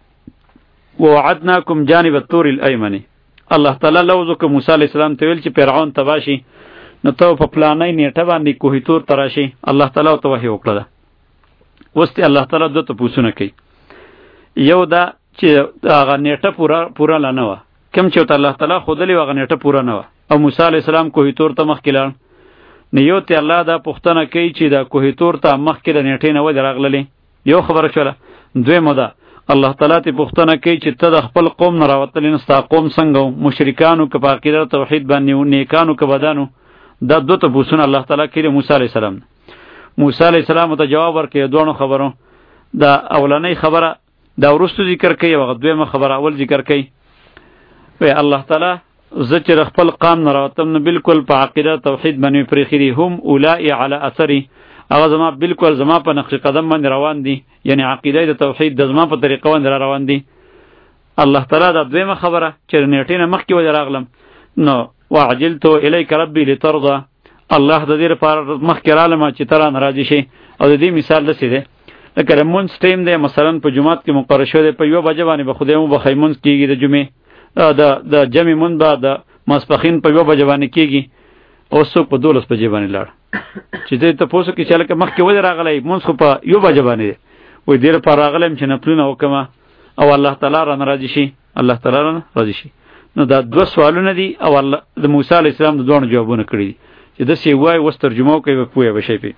ووعدناکم جانب الطور الایمن، الله تعالی لوځو موسی علیہ السلام ته ویل چې فرعون تباشي، نو ته په پلانای نیټه باندې کوهی تور تراشي. الله تعالی ته وحی وکړه. وسته الله تعالی دوه ته پوښتنه کوي، یو دا چې هغه نیټه پورا پورا لانه و، کوم چې الله تعالی خودلی هغه نیټه پورا نه و او موسی علیہ السلام کوهی تور ته مخ کړه. نو یو ته الله دا پوښتنه کوي چې دا کوهی تور ته مخ کړه نیټه نه و درغللې، یو خبره شوله. دویمه ده الله تعالی ته پوښتنه کوي چې ته د خپل قوم نه راوتلې نستا قوم څنګه مشرکانو که په عقیده توحید باندې او نیکانو که بدانو. دا دوه ته پوښتنه الله تعالی کوي موسی علیہ السلام. موسی علیہ السلام ته جواب ورکړي دوه خبرو، دا اولنۍ خبره دا ورستو ذکر کوي او دویمه خبره اول ذکر کوي. وی الله تعالی زه چې خپل قوم نه راوتم نو بالکل په عقیده توحید باندې پرېخري، هم اولئک علی اثری، هغه زما بالکل زما په نقش قدم باندې روان دي، یعنی عقیده د توحید د زما په طریقه باندې روان دي. الله تعالی دا دویمه خبره چې نیټه نه مخکې و راغلم، نو وعجلت الیک ربی لترضى، الله د دې لپاره مخکې رالم چې ترا ناراضي شي. او د دې مثال داسې دی لکه د مونځ ټیم دی مثلا په جمعات کې مقرر شوی دی په یوه بجه باندې به خدای مو بخی مونځ کېږي د جمعې د د جمعې مونځ به د ماسپښین په یوه بجه باندې کېږي اوس څوک په دولس بجې باندې لاړ چې دی تپوس وکړي چې هلکه مخکې ولې راغلی مونځ خو په یوه بجه باندې دی وایي دې لپاره راغلی یم چې نفلونه وکړمه او الله تعالی رانه راضي شي الله تعالی رانه راضي شي. نو دا دوه سوالونه دي او الله د موسی علیه السلام د دواړو جوابونه کړي دي چې داسې یې وایي اوس ترجمه وکړئ به پوهه به شئ پرې.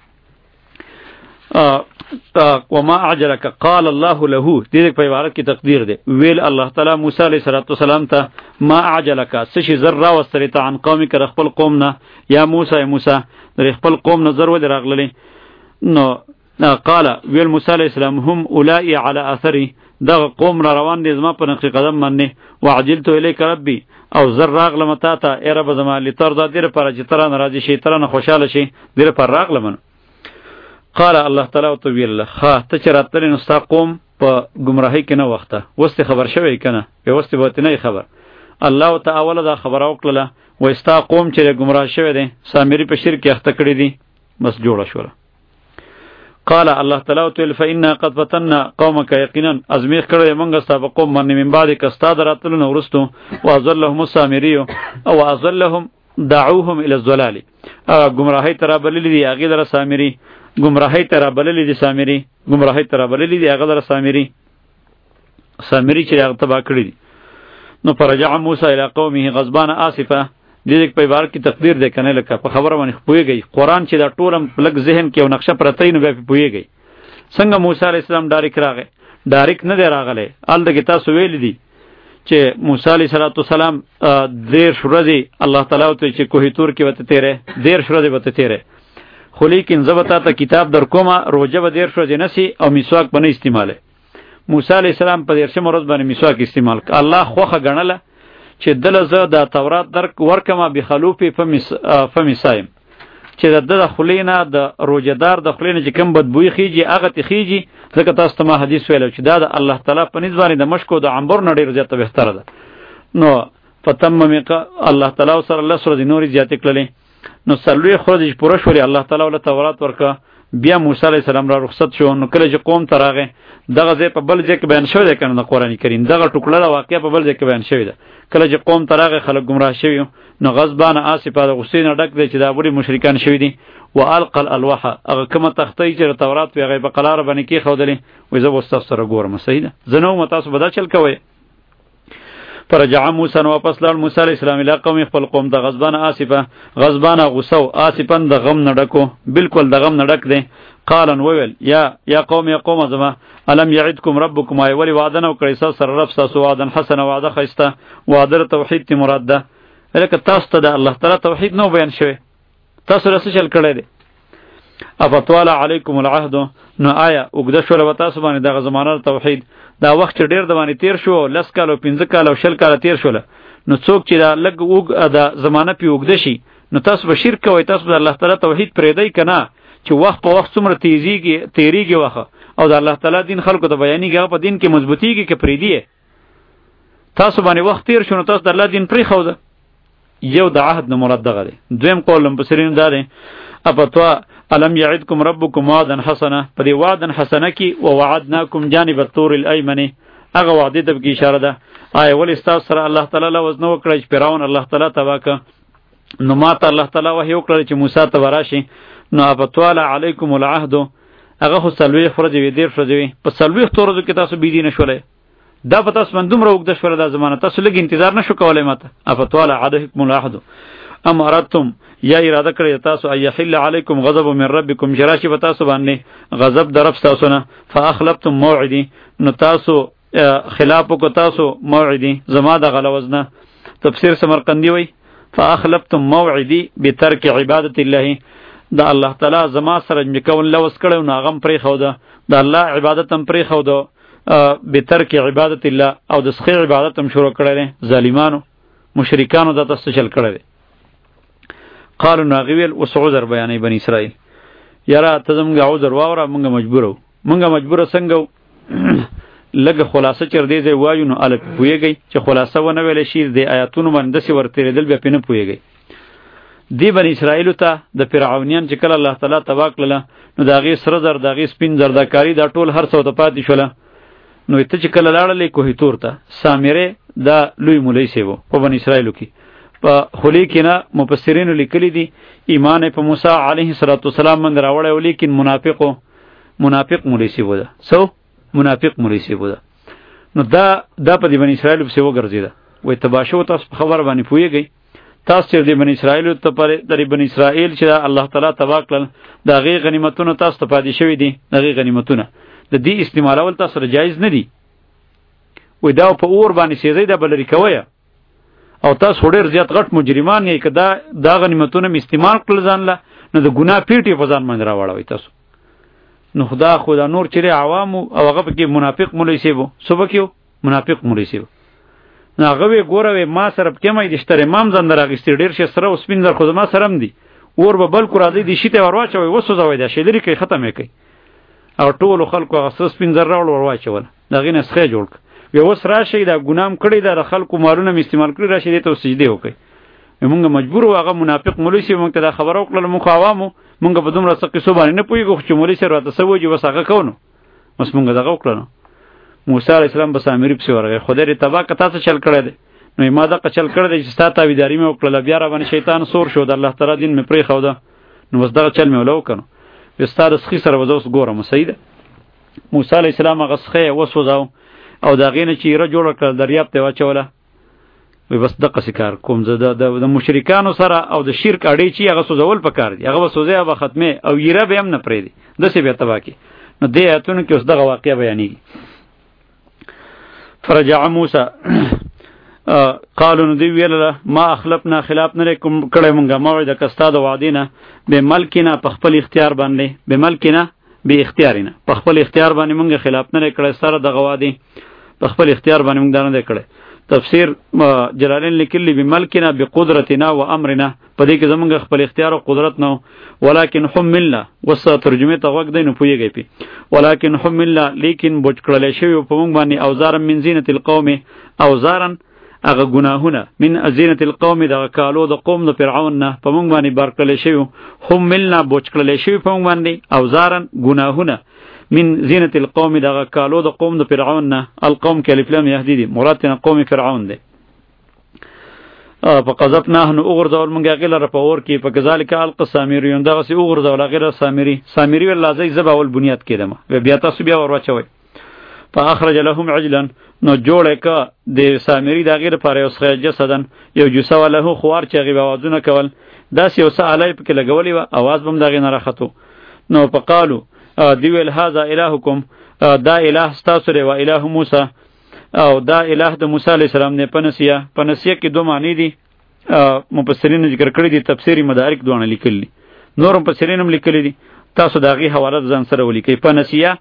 وما اعجلک قال الله له دې په عبارت کې تقدیر دی ویل الله تعالی موسی علیه السلام ته ما اعجلک څه شي زر راوستلی ته عن قومک د خپل قوم نه یا موسی یا موسی د خپل قوم نه زر ولې راغللی. نو قال ویل موسی علیه السلام هم اولائی علی اثری دغه قوم را روان دي زما په نقش قدم باندې وعجلت الیک ربی او زر راغلم تا ته ای رب زما لترضا دې لپاره چې ترانه راضي شي ترانه خوشحاله شي دې لپاره راغلم. قال الله تعالی او ویل ها ته چې راتلې نو ستا قوم په ګمراهۍ کې نه وخته وسته خبر شوی کنه په وسته بوته نه خبر الله تعالی دا خبر او کړله و ستا قوم چې ګمراه شوی دي سامری په شرک اخته کړی دي بس جوړه شوله. قال الله تعالی تو فإنا قد فتنا قومك يقينا ازمیخ کړی موږ ستا په قوم باندې من بعد کستا دراتلو نو ورستو واذلهم السامری او اذلهم دعوهم الى الضلال ګمراهۍ تر بللی دی هغه در سامری گمراهی ترا بللی دی سامری گمراهی ترا بللی دی هغه در سامری سامری چې هغه تبا کړی دی. نو فرجع موسی الی قومه غضبان آسفه دې په عبارت کې تقدیر دی کنه لکه په خبره باندې پوهیږي قرآن چې دا ټولم لګ ذهن کې او نقشه پرته نه به پوهیږي څنګه موسی علی السلام ډایرک راغی ډایرک نه دی راغلی ال دغه تاسو ویل دي چې موسی علیه السلام دیر شورزی الله تعالی ته چې کوه تور کې وته تیرې دیر شورزی وته تیرې خو لیکن زبتا ته کتاب در کومه روزه به دیر شورزی نسی او مسواک بنه استعماله. موسی علیه السلام په دیرشم ورځ باندې مسواک استعمال ک الله خوخه غنله چې دله زه د تورات درک ورکمه به خلوفی فمس فمسایم چې د خلینا د روزدار د خلینا چې کوم بدبوئی خيږي هغه ته خيږي ځکه تاسو ته ما حدیث ویلو چې دا د الله تعالی په نسبت باندې د مشکو د عنبر نړۍ زیاته بهتره ده. نو فتممک الله تعالی سره الله سره نوري زیاته کړلې نو سلوی خروج پوره شولې الله تعالی ول تورات ورکا بیا موسی علیه السلام را رخصت شو. نو کله چې قوم تراغه دغه ځای په بل ځای کې بیان شوی دی کنه د قرآن کریم دغه ټوکړه د واقعیا په بل ځای کې بیان شوی دی کله چې قوم تراغه خلک گمراه شوی نو غضبان آسفه د غصې نه ډک دی چې دا بری مشرکان شوی دي والقى الالواح هغه کومه تختې چې تورات په هغه په قلار باندې کې خودلې وې زه وستاسو سره ګورم صحیح ده زنو متاسو بدا چل کوي. فرجع موسی نو واپس لاړ موسی علیہ السلام الی قوم خپل قوم د غضبان آسفه غضبان غصو آسفن د غم نه ډکو بالکل د غم نه ډک دی. قالن وویل یا یا قوم یا قوم زما الم یعدکم ربکم ای ولی وعده نو کړی سره رب تاسو وعده حسن وعده خسته وعده توحید تی مراد ده لکه تاسو ته د الله تعالی توحید نو بیان شوی تاسو رسې چل کړی دی. افتوال علیکم العهد نو آیا وګد شو له تاسو باندې د زمانه توحید دا وخت ډیر د باندې تیر شو لس کال او پنځه کال او شل کال تیر شول نو څوک چې دا لګ وګ د زمانه پی وګد شي نو تاسو به شرک کوئ تاسو د الله تعالی توحید پرې دی کنه چې وخت په وخت څومره تیزیږي تیریږي وخت او د الله تعالی دین خلکو ته بیانېږي په دین کې مضبوطیږي کې پرې دی تاسو باندې وخت تیر شو نو تاسو د الله دین پرې خو ده یو د عهد نه مراد دغه دی. دویم قول مفسرین دا دی اپتوا الم یعدکم ربکم وعدا حسنه په دی وعدا حسنه کې او وعدناکم جانب الطور الایمن هغه وعده ته کی اشاره ده آی ول استاس سره الله تعالی لوز نو کړی فرعون الله تعالی تباک نو ماته الله تعالی وحی وکړي چې موسی ته وراشي نو اپتوا علیکم العهد هغه خو سلوی فرض وی دیر فرض وی په سلوی تورو کې تاسو بيدینه شولې دا په تاسو باندې دومره وګد شوړه د زمانه تاسو لګ انتظار نشو کولای ماته افتوال عهدکم العهد ام اردتم یا اراده کړی تاسو ایحل علیکم غضب من ربکم شراشی په تاسو باندې غضب درف تاسو نه فاخلفتم موعدی نو تاسو خلاف کو تاسو موعدی زما د غلوزنه تفسیر سمرقندی وی فاخلفتم موعدی بترک عبادت الله دا الله تعالی زما سره میکون لوس کړو نو غم پرې خو ده د الله عبادت هم پرې خو ده بترک عبادت الله او د سخی عبادت هم شروع کړل ظالمانو مشرکانو د تاسو چل کړل. قالوا ناغویل وسعذر بیانې بنی اسرائیل یرا تزمګه عذر واوره مونږه مجبورو مونږه مجبور څنګه لګه خلاصه چر دې ځای وایو نو الک پویږي چې خلاصه ونه ویل شي د آیاتونو باندې سی ورته دل به پنه پویږي. دی بنی اسرائیل ته د فرعونیان چې کله الله تعالی تبا کړل نو دا غي سره زر دا غي سپین زردکاری دا ټول هر څه ته پاتې شول. نو ته چې کله لاړلې کوه تور ته سامره دا لوی مولوی سی وو په بنی اسرائیل کې په خلی کې نه مفسرین لیکلي دي ایمان په موسی علیه السلام باندې راوړی ولیکن منافقو منافق مولوی سی وو. سو منافق مولوی سی وو. نو دا دا په بنی اسرائیل په سی وګرځیدا وای تباشو تاسو خبر باندې پویږئ تاسو چې د بنی اسرائیل ته پر د بنی اسرائیل چې الله تعالی تبا کړل دا غي غنیمتونه تاسو ته پاتې شوی دي دغه غنیمتونه د دې استعمالول تاسو سره جایز نه دي. وای دا په اور باندې سیزي دا بلری کوي او تاسو ډېر زیات غټ مجرمان یې کدا دا غنیمتونه استعمال کړل ځان له نو د ګناه پیټي په ځان باندې راوړوي تاسو. نو خدا خدا نور چې عوام او هغه کې منافق مولوی سی وو سبکیو منافق مولوی سی وو. ناغوی ګوروي ما سره کمای د شتره امام زندر اغستې ډیر شه سره اوس پینځر خو ما سره مدي اور به بل کو راځي د شیته ورواچوي وسوځوي دا شی لري کې ختمه کوي او ټول خلکو غسس پینځر راول ورواچول دغه نه سخه جوړ وي اوس راشي دا ګنام کړي دا خلکو مالونه استعمال کړي راشي ته سجده وکي موږ مجبور واغه منافق مولوی سی موږ ته دا خبر او کړل مخ عوامو موږ په دومره څه قصو باندې نه پویګو چې مولوی سره راته سوجي وساګه کونو اوس موږ دغه وکړو. موسی علیہ السلام بس امیر په ورغه خدای ری تبا کته څه چل کړی دی نو ما دا چل کړی دی چې ستا ویداری مې وکړه بیا را باندې شیطان سور شو د الله تعالی دین مې پرې خو ده نو بس دا چل مې ولو کنه وستاره سخی سره وځوس ګورم سیده موسی علیہ السلام غسخه وسوځاو او دا غینه چې را جوړ کړ دریاب ته واچوله وی بس دغه سکار کوم زه د مشرکانو سره او د شرک اړې چې هغه سوځول پکار دي هغه وسوځي هغه ختمه او یره به هم نه پرې دي د څه به تبا کی نو دې اتونه کې اوس دغه واقعیا بیانېږي. فرجع موسی قالو نو دی ویل ما اخلفنا خلاف نه کوم کړه مونږه موعده کستا د وعدینه به ملکینا په خپل اختیار باندې به ملکینا به اختیارینا په خپل اختیار باندې مونږه خلاف نه کړه سره د غوادي په خپل اختیار باندې مونږ نه کړه. تفسیر جلالین لیکلی به ملکینا بقدرتنا و امرنا په دې کې زمونږ خپل اختیار او قدرت نه ولکن حملنا وسه ترجمه ته وګ دینو پویږي پی ولکن حملنا لیکن بوج کړل شوی په مونږ باندې اوزار من زینت القوم اوزارن اغه گناهونه من ازینت القوم د کالو د قوم د فرعون نه په مونږ باندې بار کړل شوی حملنا بوج کړل شوی په مونږ باندې اوزارن گناهونه من زینت القوم د کالو د قوم د فرعون نه القوم کې الف لام یهدی مراد نه قوم فرعون دی فقذفناه نو اغرزول منګه غیلره په اور کې په کذالک الق سامریون دغه سی اغرزول غیره سامری سامری ول لازم زبا ول بنیاد کېدمه و بیا تاسو بیا ورواچوي فاخرج لهم عجلا نو جوړه ک د سامری دغه لپاره اوس جسدن یو جوسه له خوار چې غي आवाजونه کول داس یو سالای په کې لګولې و आवाज بم دغه نه راخته نو فقالو دی ویل هاذا الهکم دا اله تاسو ری و اله موسی او دا اله د موسی علی السلام نه پنسیه پنسیه کې دوه معنی دي مفسرین ذکر کړی دي تفسیری مدارک دوه لیکلي نور مفسرین هم لیکلي دي تاسو داغي حواله ځان سره ولیکئ پنسیه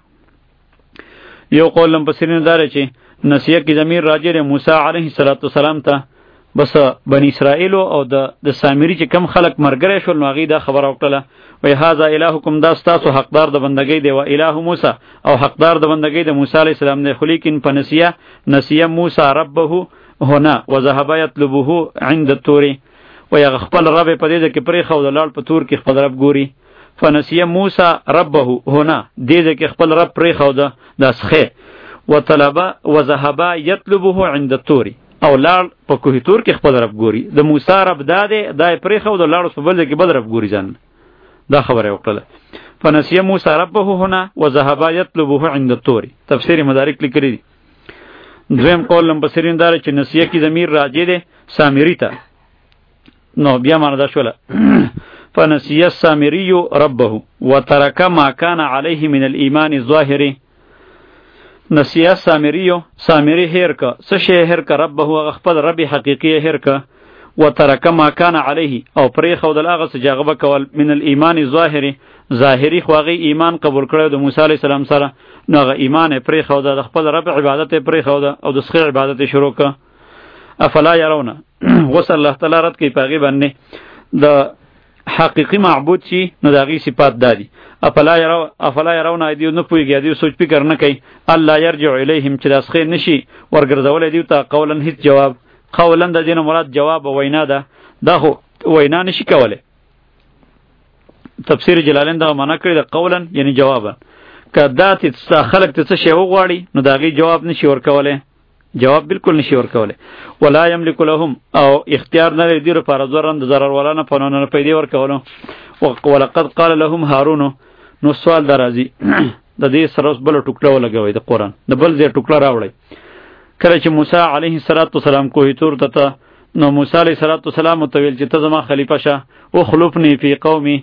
یو قول مفسرین دار چې نسیه کې ضمیر راجع دی موسی علیه السلام ته بس بنی اسرائیل او د د سامری چې کم خلق مرګره شول نو غي دا خبر اوکړه وای هاذا الهکم دا تاسو حقدار د بندګۍ دی و اله موسی او حقدار د بندګۍ د موسی علی السلام نه خلیکن پنسیه نسیه موسی ربه هنا وذهب يطلبه عند التور وای خپل رب په دې کې پرې خو د لاړ په تور کې خپل رب ګوري فنسیه موسی ربه هنا دې کې خپل رب پرې خو د داسخه وطلب وذهب يطلبه عند التور او لاړ په کوه تور کې خپل رب ګوري د موسی رب داده دای پرې خو د لاړ په بل کې بل رب ګوري ځان دا خبره وکړه فنسیه موسی ربه هنا وذهب يطلبه عند التور تفسیر مدارک لیکلي دي. دویم قول مفسرین دار چې نسیه کی ضمیر راجع ده سامری ته نو بیا معنا دا شوله فنسیه السامری ربه وترك ما كان عليه من الايمان الظاهر نسیه سامریو سامری هیر کا سشه هیر کا ربه هو خپل رب حقیقی هیر کا وترک ما کان علیه او پرې خو د هغه سجاغه کول من الايمان الظاهری ظاهری خوغی ایمان قبول کړو د موسی علی السلام سره نوغه ایمان پرې خو د خپل رب عبادت پرې خو د او د سخی عبادت شروع ک افلا يرون وصلی الله تعالی رات کی پاغي باندې د حقیقی معبود چی نو داغي صفات دادی افلا يرون افلا يرون ایدیو نه پویږي ایدیو سوچ فکر نه کوي الله يرجع الیهم چې داس خیر نشي ورګرځول ایدیو ته قولا هیڅ جواب قولا د دین مراد جواب وینا ده دا خو وینا نشي کوله. تفسیر جلالین دا معنا کړی د قولا یعنی جوابا، که دا ته خلق ته څه شی وغواړي نو دا غي جواب نشي ورکوله، جواب بالکل نشي ورکوله. ولا یملک لهم او اختیار نه لري لپاره ضرر د ضرر ولا نه پنونه نه پیدا ورکولو. ولقد قال لهم هارون، نو سوال درازي د دې سره بل ټوکړه ولګوي د قران د بل ځای ټوکړه راوړي. کله چې موسی علیه السلام کوه تور ته، نو موسی علیه السلام ته ویل چې ته زما خلیفہ شه، او خلفنی فی قومی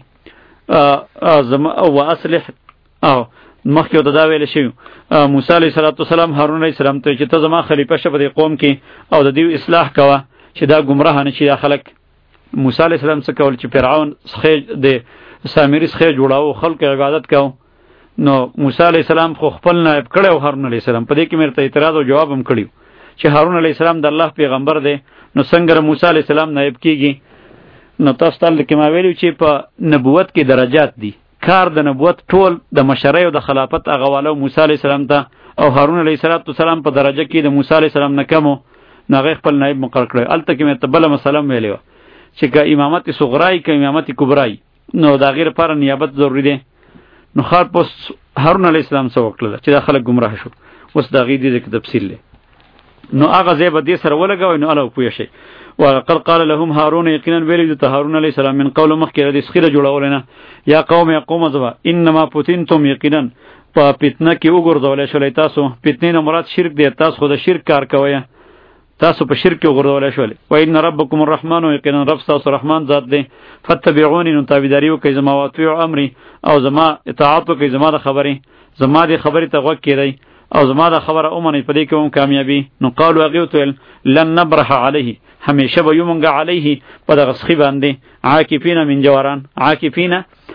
زما او اصلح، او مخکې ته دا ویل شي موسی علیه السلام هارون علیه السلام ته چې ته زما خلیفہ شه په دې قوم کې او د دې اصلاح کوه چې دا گمراه نه شي دا خلک. موسی علیه السلام څه کول چې فرعون څخه د سامری څخه جوړاو خلک عبادت کوي. نو موسی علیه السلام خو خپل نائب کړو هارون علیه السلام، په دې کې مرته اعتراض او جواب هم کړیو چې هارون علیه السلام د الله پیغمبر دی، نو څنګه موسی علیه السلام نائب کیږي؟ نو تاسو ته کې ما ویلو چې په نبوت کې درجات دي. کار د نبوت ټول د مشرۍ او د خلافت هغه والو موسی علیه السلام ته، او هارون علیه السلام په درجه کې د موسی علیه السلام نه کمو، نو هغه خپل نائب مقرر کړی. الته کې مې بله مسله ویلې وه چې که امامت صغرای که امامت کبرای، نو د هغې لپاره نیابت ضروري دی. نو خار پس هارون علیه السلام څه وکړله چې دا خلک ګمراه شو. اوس د هغې دې کې تفصیل دی، نو هغه ځای به دې سره ولګوئ نو الله پوه شئ. وقد قال لهم هارون، یقینا ویلی د هارون علیه السلام من قول مخکې د سخیره جوړول نه، یا قوم یا قوم زما انما فتنتم، یقینا په فتنه کې وګرځولای شولای تاسو. فتنې نه مراد شرک دی، تاسو خو د شرک کار کوئ، تاسو په شرک کې وګرځولای شولای. و ان ربکم الرحمن، یقینا رب تاسو رحمان ذات دی. فتبعونی، نو تابعداري وکئ زما، واطیعوا امری، او زما اطاعت وکئ زما د خبرې، زما د خبرې ته غوږ کېدئ او زما د خبره اومنئ، په دې کې هم کامیابي. نو قالوا هغې ورته ویل لن نبرح علیه، همیشه به یو مونږه علیه په دغه سخي باندې، عاکفین من جواران، عاکفین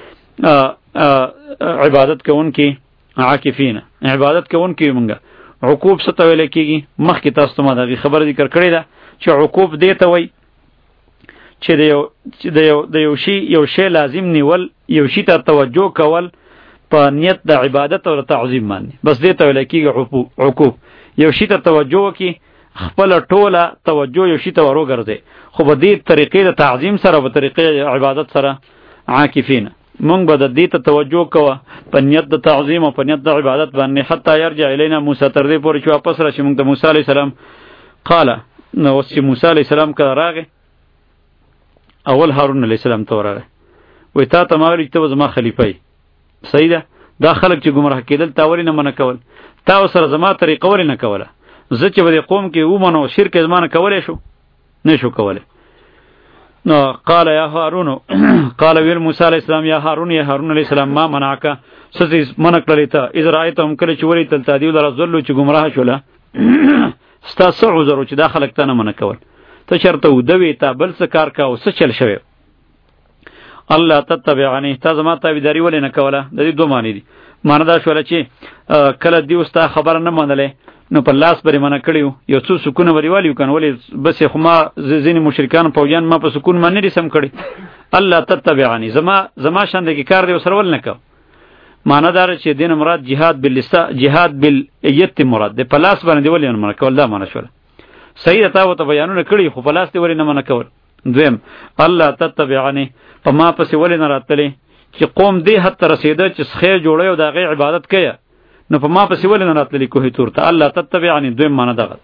عبادت کوونکي، عاکفین عبادت کوونکي مونږه. عقوب څه ته ویل کېږي؟ مخکې تاسو ته ما دغې خبره ذکر کړې ده چې عقوب دې ته وایي چې د یو د یو د یو شي یو شی لازم نیول، یو شي ته توجه کول په نیت د عبادت او تعظیم باندې، بس دې ته ویل کېږي عقوب. یو شي ته توجه وکړي، خپل ټوله توجه یو شي ته وروګرځي، خو په دې طریقې د تعظیم سره، په طریقې عبادت سره. عاکفین، مونږ به د دې ته توجه کوو په نیت د تعظیم او په نیت د عبادت باندې، حتی یرجع الینا موسی، تر دې پورې چې واپس راشي مونږ ته موسی علیه السلام. قال، نو اوس چې موسی علیه السلام کله راغی، اول هارون علیه السلام ته ورغی، وایي تا ته ما ویلي چې ته به زما خلیفه یې، صحیح ده؟ دا خلک چې ګمراه کېدل تا ولې نه منع کول؟ تا ورسره زما طریقه ولې نه کوله؟ زه چې به دې قوم کې ومنو شرک زما نه کولی شو؟ نه شو کولی. نو قال یا هارون، قال ویل موسی علیه السلام یا هارون، یا هارون علیه السلام ما منعک، څه څه منع کړلی ته؟ اذ رأیتهم، کله چې ولیدل تا دوی لره ضلوا چې ګمراه شوله، ستا څه عذر و چې دا خلک تا نه منع کول؟ ته چېرته وده وې، تا بل څه کار کوه، څه چل شوی؟ الله تتبعنی، تا زما تابعداري ولې نه کوله؟ د دې دوه معنی دي. معنی دا شوله چې کله دوی ستا خبره نه منلې، نو په لاس بری منع کړیو، یو څو سکون بری والیو کنه، ولې بس خو ما ځینې مشرکان پوجان ما په سکون باندې رسم کړي. الله تتبعنی، زما زما شان دې کار دی وسره ول نه کو. معنی دا چې دین مراد جهاد باللسان، جهاد بالیت مراد دی، په لاس باندې ولې نه منع کول، دا معنی شوله. صحیح تا وته بیانونه کړی، خو په لاس دې ولې نه منع کول. دویم، الله تتبعنی، په ما پسې ولې نه راتلې چې قوم دې حد ته رسېده چې خیر جوړی او د هغې عبادت کوي، نو په ما پسې ولې نه راتللی کوهي تور ته؟ الله تتبعنی دویم معنی دغه.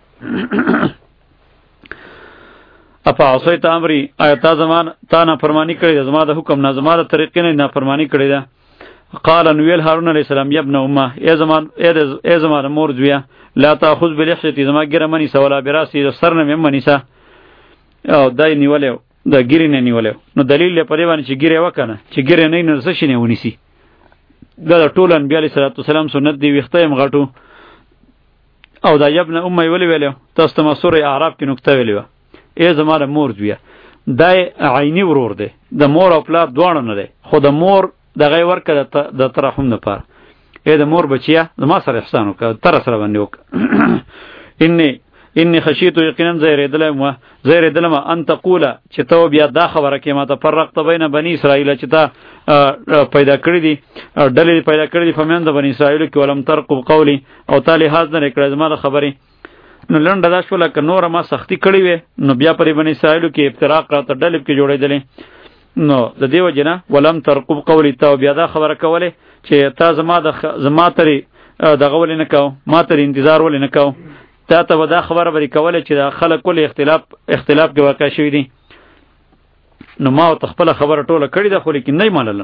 اپا عصیت امری، آیا تا زمان تا نافرمانی کړې ده زما د حکم نه، زما د طریقې نه نافرمانی کړې ده؟ قال نویل هارون علیه السلام یا ابن امه، ای زمان ای زما د مور زویه، لا تاخذ بلحیتی، زما ګیره مه نیسه، ولا براسی، د سر نه مې مه نیسه، او دا یې نیولی د ګیرې نه نیولی. نو دلیل یې په دې باندې چې ګیرې وکړه نه، چې ګیرې نه وي نو څه شي نه ونیسي. دا د ټول انبیا علیه صلات وسلام سنت دی، ویښته یې مغټو. او دا ابن امه یې ولې ویلی؟ تاسو ته ما سورې اعراف کې نکته ویلې وه، ای زما د مور زویه. دا عیني ورور دی، د مور او پلار دواړه نه دی، خو د مور دغه یې ورکړه د ترحم دپاره. ای د مور بچیه، زما سره احسان وکړه، تره سره باندې وکړه. انی انی خشیتو، یقینا زیریدلم و زیریدلم ان تقوله، چې ته بیا دا خبره کې ما ته فرقت بین بنی اسرائیل، چې تا پیدا کړی دي ډلې پیدا کړی دي په میان د بنی اسرائیل کې، ولم ترقب قولی، او تا لحاظ نه کړی زما د خبرې. نو لنډه دا شوله که نوره ما سختی کړې وې نو بیا پرې بني اسرائیلو کې افتراق راته ډلې کې جوړېدلې. نو د دې وجې نه ولم ترقب قولي، تا بیا دا خبره کولې چې تا زما د زما ترې دغه ولې نه کوو، ما ترې انتظار ولې نه کوو، تا ته به دا خبره به کوله چې دا خلک ولې اختلاف اختلاف کې واقع شوي دي. نو ما ورته خپله خبره ټوله کړې ده خو لیکن نه یې منله.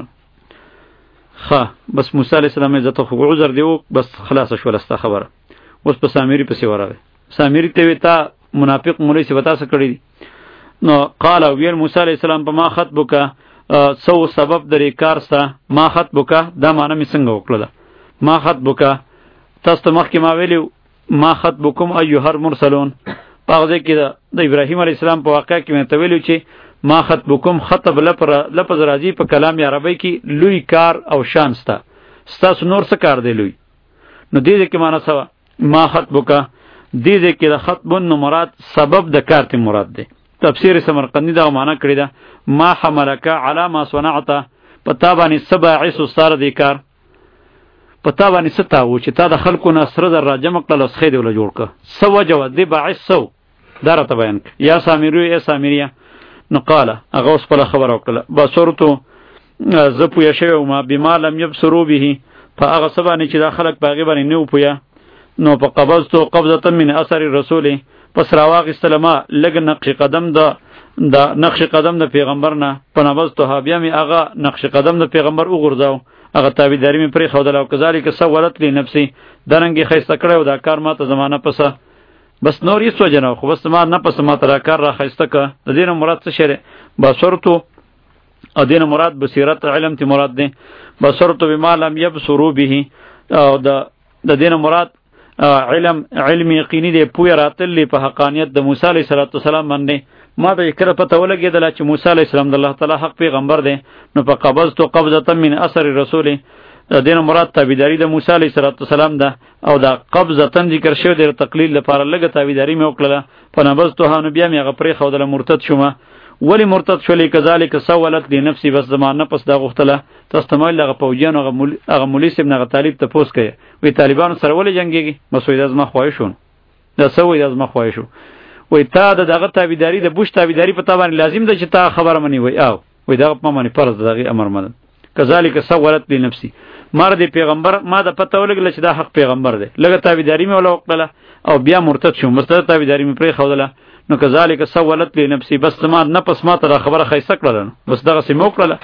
ښه بس موسی علیه السلام عزت خو عذر دی و، بس خلاصه شوله ستا خبره. اوس په سامري پسې ورغی. سامري ته وی تا منافق مولوی سی وتا څه کړی دي؟ نو قال ویل موسی علیه السلام په ما خطبک سو سبب درې کار ستا، ما خطبک دا معنی مې څنګه وکړله؟ ما خطبک تاسو ته مخکې ما ویلو ما خطبکم ایها المرسلون، په هغه ځای کې د ابراهیم علیه السلام په واقعه کې مې ته ویلو چې ما خطبکم خطب لفظ راځي په کلام عربی کې لوی کار او شان ستا، ستاسو نور څه کار دی لوی؟ نو دې ځای کې معنی څه ما خطبک؟ دې ځای کې د خطبون نو مراد سبب د کار ته مراد دی. تفسیر سمرقندی دا معنی کړی ده ما حملک علی ما صنعت، پتا باندې سبع عیسو ستاره دی کار، پتا باندې ستا و چې تا د خلکو نه سره در را جمع کړل اوس خې دی ولا جوړ ک سو وجو دی باعث سو دا راته بیان ک یا سامریو یا سامریه. نو قال هغه اوس په خبر وکړه بصورتو ز پویا شوی ما بما لم يبصروا به، په هغه سبا نه چې دا خلک باغی باندې نه پویا. نو په قبضتو قبضه من اثر الرسول، پس راواغ استلما لګ نقش قدم د د نقش قدم د پیغمبر نه، په نبضتو بیا می هغه نقش قدم د پیغمبر وګرځاو، هغه تابعداري می پرې خودل او کذالک سولت لنفسي، درنګي خیسته کړو دا کار ما ته زمانہ پسه، بس نور یې سوجنه خو بس ما نه پس ما تر کار را خیسته ک. د دې مراد څه شری؟ بصورتو ا دین مراد بصیرت علم تی مراد دی. بصورتو بما لم يبصروا به، او د د دین مراد علم علم یقینی دی پوی راتلی په حقانیت د موسی علیه السلام باندې. ما به کړه پته ولګیدل چې موسی علیه السلام د الله تعالی حق پیغمبر دی. نو په قبضت قبضه من اثر الرسول، د دین مراد تابعداري د موسی علیه السلام ده، او دا قبضه ذکر شوی د تقلیل لپاره لګه تابعداري مې وکړه. په نبضته نو بیا مې هغه پرې خودل مرتد شوم. ولی مرتد شولې کذالک سولت لنفسي، بس زمانه پس دا غختله تستمایل هغه پوجان هغه مولوی صاحب نه طالب ته پوس کړي وی طالبانو سره ولې جنگيږي؟ مسعود از ما خواهشون دا سوې از ما خواهشو وی تا د دغه تابعداري د بوش تابعداري په تابع لازم ده چې تا خبره منی وی او وی دغه په معنی فرض دغه امر مند کذالک سولت لنفسي. مرد پیغمبر ما د پته ولګل چې دا حق پیغمبر دی، لګه تابعداري مې ولا وکړه او بیا مرتد شوم، مستد تابعداري مې پرې خوله. نو کذالک سولت لنفسي، بس ما نه پس ما ته خبره خیسه کړل، بس دغه سم وکړه.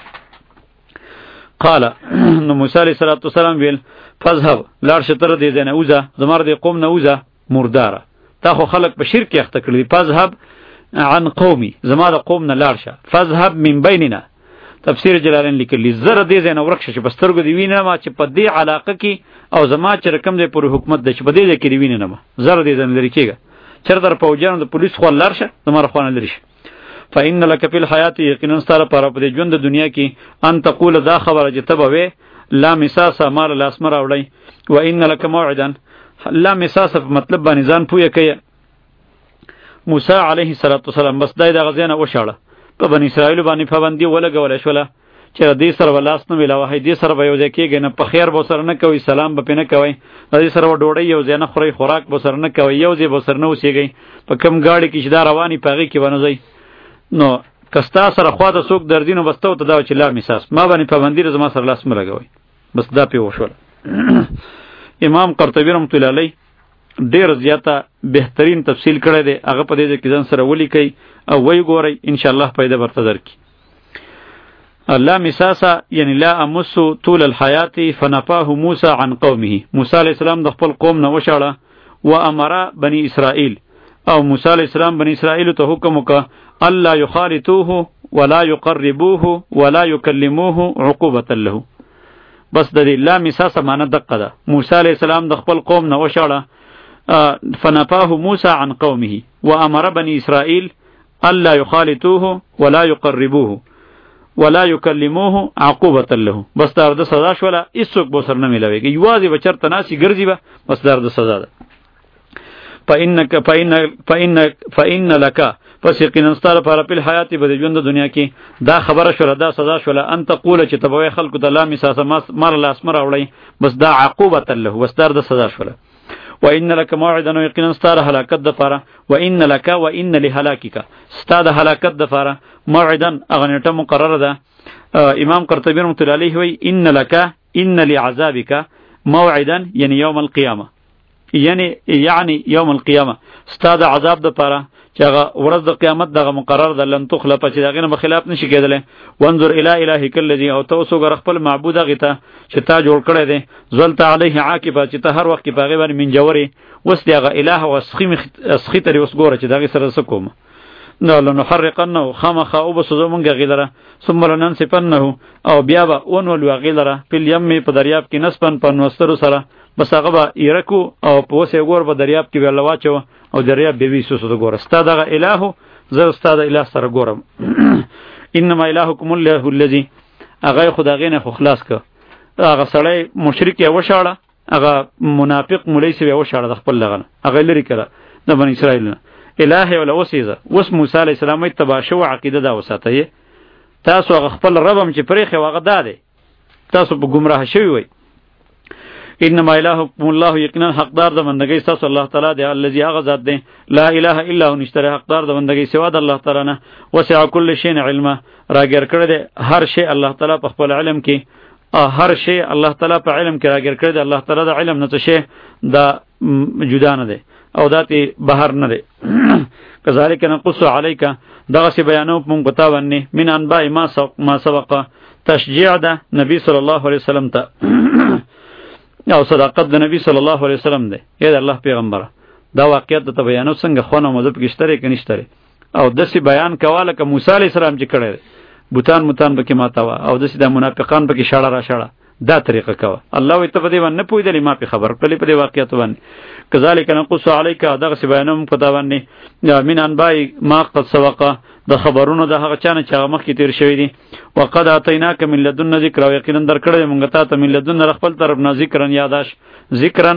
قال نو موسی علیہ السلام ویل فذهب لار شتر دې نه اوزه زمر دې قوم نه اوزه مرداره، تا خو خلق په شرک اخته کړی. فذهب عن قومي، زما د قوم نه لار شه. فذهب من بیننا، تفسیر جلالین لیکلی زره دې نه ورکشه چې بسترګو دی وینه ما چې په دې علاقه کې او زما چې رقم دې پر حکومت د چې په دې کې دی وینه نه ما زره دې نه لري کېږي چر در پوجانو د پولیس خو لار شه زما خوانه لري. فإن لك في الحياة، یقینا ستاره پر په دې ژوند د دنیا کې ان تقول دا خبره چې تبوي لا مساس مال الاسمر اوړی و ان لك موعدا، لا مساس مطلب باندې ځان پوهه کوي. موسی علیه السلام بس دای د غزنه وشاړه په بنی اسرائیل باندې پابندي ولګول شوله چې دې سره ولاس نه ویلا وای دې سره به یو ځکه کې نه په خیر به سره نه کوي، سلام به پنه کوي، دې سره ډوډۍ یو ځنه خوري، خوراک به سره نه کوي، یو ځې به سره نه وسیږي، په کم گاډي کې چې دا رواني پاغي کې ونځي. نو کستا سره خواته څوک دردینو بستو ته دا چې لا میساس ما باندې پابندی زما سره لاس ملګوي، بس دا پی وشول. امام قرطبی رحمۃ اللہ علیہ ډیر زیاته بهترین تفصیل کړی دی، هغه په دې کې ځان سره ولیکي او وی ګورئ ان شاء الله پیدا برته درکې. لا مساسا یعنی لا امس طول الحیات فنفاه موسی عن قومه، موسی علیہ السلام د خپل قوم نه وشاړه. و امر بنی اسرائیل، او موسی علیہ السلام بنی اسرائیل ته حکم وکړه الله یخالطوه ولا یقربوه ولا یکلموه عقوبة له. بس د دې لا مساسا معنی دقه ده، موسی علیہ السلام د خپل قوم نه وشاړه. فنفاه موسی عن قومه وامر بني اسرائیل الا یخالطوه ولا یقربوه ولا یکلموه عقوبة له. بس دا د سزا شوله، هیڅوک به سره نه ملويږي، یوازې به چرته ناسي ګرځي به، بس دا د سزا ده. فإنك فإن فإن فإن لك، پس یقینا ستاره پر په حیات به د ژوند د دنیا کې دا خبره شوله، دا سزا شوله ان تقول چې تبوي خلق د لا مساسه مر لاس مر اوړی، بس دا عقوبة له، بس دا د سزا شوله. وان لك موعدا یقینا ستاره هلاکت د پاره وان لك وان لهلاکک ستاره هلاکت د پاره موعدا اغنیټه مقرره ده. امام قرطبی رحمۃ اللہ علیہ وی ان لك ان لعذابک موعدا یعنی یوم القیامه یعنی یعنی یوم القیامه ستاره عذاب د پاره چې هغه ورځ د قیامت دغه مقرر ده لن تخلف چې دغه نه خلاف نشي کېدلی. وانظر الی الهک الذی او توسو ګر خپل معبود هغه ته چې تا جوړ کړی دی زلت علیه عاقبه چې ته هر وخت په هغه باندې منجوري وس دغه الہ او اسخی اسخی تر وس ګوره چې دغه سره سکوم نو لنحرقنه خامخ او بسو مونږه غیلره ثم لننسفنه او بیا به اونول غیلره په یم په دریاب کې نسبن په نوسترو سره بس هغه به ایرکو او په وسه ګور په دریاب کې ویل واچو او دریاب به وی سوسو ګور استاد هغه الہ زر استاد الہ سره ګورم. انما الهکم الله الذی هغه خدای نه خو خلاص ک هغه سړی مشرک یې وشاړه هغه منافق مولوی سی وشاړه د خپل لغنه هغه لري کړه د بنی اسرائیل نه الہ ولا وسیزه وس موسی علیہ السلام تبا شو عقیده دا وساته تاسو هغه خپل ربم چې پرېخه واغه داده تاسو په گمراه شوی وای. انما الهکم الله یقینا حقدار د بندګۍ تاسو الله تعالی دی الذي هغه ذات دی لا اله الا هو نشتره حقدار د بندګۍ سوا د الله تعالی نه وسع کل شیء علما راګر کړی دی هر شی الله تعالی په خپل علم کې هر شی الله تعالی په علم کې راګر کړی دی الله تعالی د علم نه څه شی دا جدا نه دی او داتی بهر نه دی. کذالک نقص علیک دغه سی بیانو مونږ پتا ونی من انباء ما ما سبق تشجیع ده نبی صلی الله علیه وسلم ته او صداقت د نبی صلی الله علیه وسلم دی اې د الله پیغمبره دا واقعیت ته بیانو څنګه خونه مذهب کې شتره کې نشته او دسی بیان کواله ک موسی علیه السلام چې کړی بوتان متان بکې ماتاوه او دسی د منافقان بکې شاړه را شاړه دا طریقه کوه الله وي ته په دې باندې پویدلی ما په خبر کلی په دې واقعیت باندې کذالک نقص علیک دغه سی بیانوم پتا باندې من انباء ما قد سبق د خبرونو د هغه چانه چې هغه مخکې تیر شوی دي وقد اتیناک من لدن ذکر او یقینا درکړې مونږ ته ته من لدن خپل طرف نه ذکرن یاداش ذکرن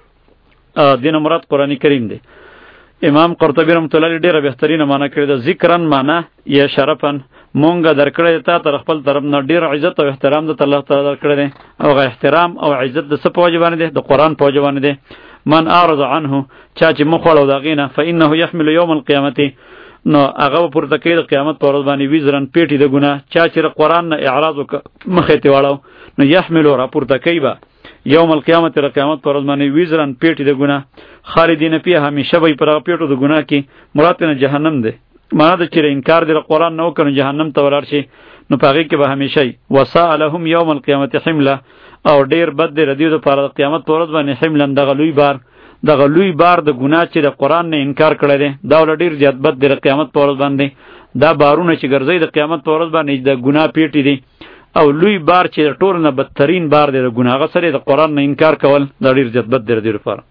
دین مراد قرآنی کریم دی. امام قرطبی رحمۃ اللہ علیہ ډیره بهترینه معنی کړی ده ذکرن معنی یا شرفن مونږ درکړې ته تر خپل طرف نه ډیر عزت او احترام د الله تعالی درکړې ده او غ احترام او عزت د څه په وجه باندې ده د قرآن په وجه باندې ده. من اعرض عنه چا چې مخړو دغینه فانه يحمل يوم القیامت نو هغه پورته کوي د قیامت پر ورځ باندې ویزرن پیټي د ګناه چا چې قرآن نه اعراض مخې ته واړو نو يحمل را پورته کوي با یوم القیامت را قیامت پر ورځ باندې ویزرن پیټي د ګناه خالدین فیها همیشه وي پر پیټو د ګناه کې مراد نه جهنم ده معنا د چې انکار د قرآن نه وکړي جهنم ته ولر شي نو پاږي کې به همیشه وسالهم یوم القیامت حمله او ډیر بد دی ردیو د پر قیامت پر ورځ باندې حملن دغه لوی بار دغه لوی بار د ګناه چې د قرآن نه انکار کړی دی دا ول ډیر زیات بد دی د قیامت پر ورځ باندې دا بارونه چې ګرځي د قیامت پر ورځ باندې د ګناه پیټي دي او لوی بار چې ټول نه بدترین بار دی د ګناه سره د قرآن نه انکار کول دا ډیر زیات بد دی د لپاره.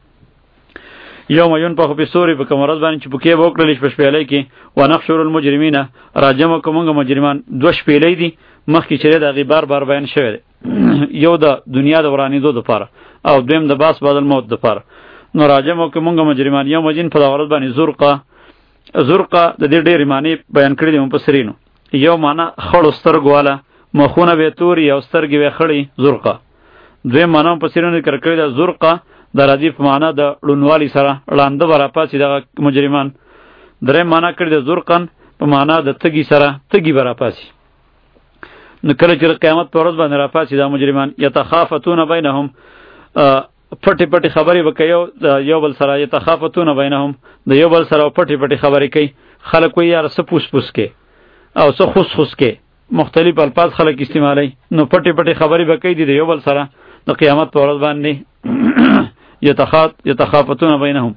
یوم ينفخ فی الصور په کوم ورځ باندې چې پکې به وکړل شي په شپېلې کې ونحشر المجرمین راجم کومه مجرمان دوه شپېلې دي مخکې چې د غیبار بار بیان شوی دی یو د دنیا د ورانېدو لپاره او دویم د باس بعد الموت لپاره نو راجم کومه مجرمان یوم جن په ورځ باندې زرقه زرقه د دې ډېر معنی بیان کړی دی مفسرینو. یو معنی خړ سترګواله مخونه به توري او سترګې به خړې زرقه دویم معنی مفسرینو ذکر کړی دی زرقه د راځي په معنا د لونوالي سره لاندې براپاسي د مجرمان درې معنا کړی د زرقن په معنا د تګي سره تګي براپاسي نو کله چې قیامت پر ورځ باندې راپاسي د مجرمان یتخافتون بینهم پټي پټي خبرې وکيو د یو بل سره یتخافتون بینهم د یو بل سره پټي پټي خبرې کوي خلک وي یار څه پوس پوس کې او څه خوس خوس کې مختلف الفاظ خلک استعمالي نو پټي پټي خبرې وکي دي د یو بل سره د قیامت پر ورځ باندې یتخاف یتخافتون بینهم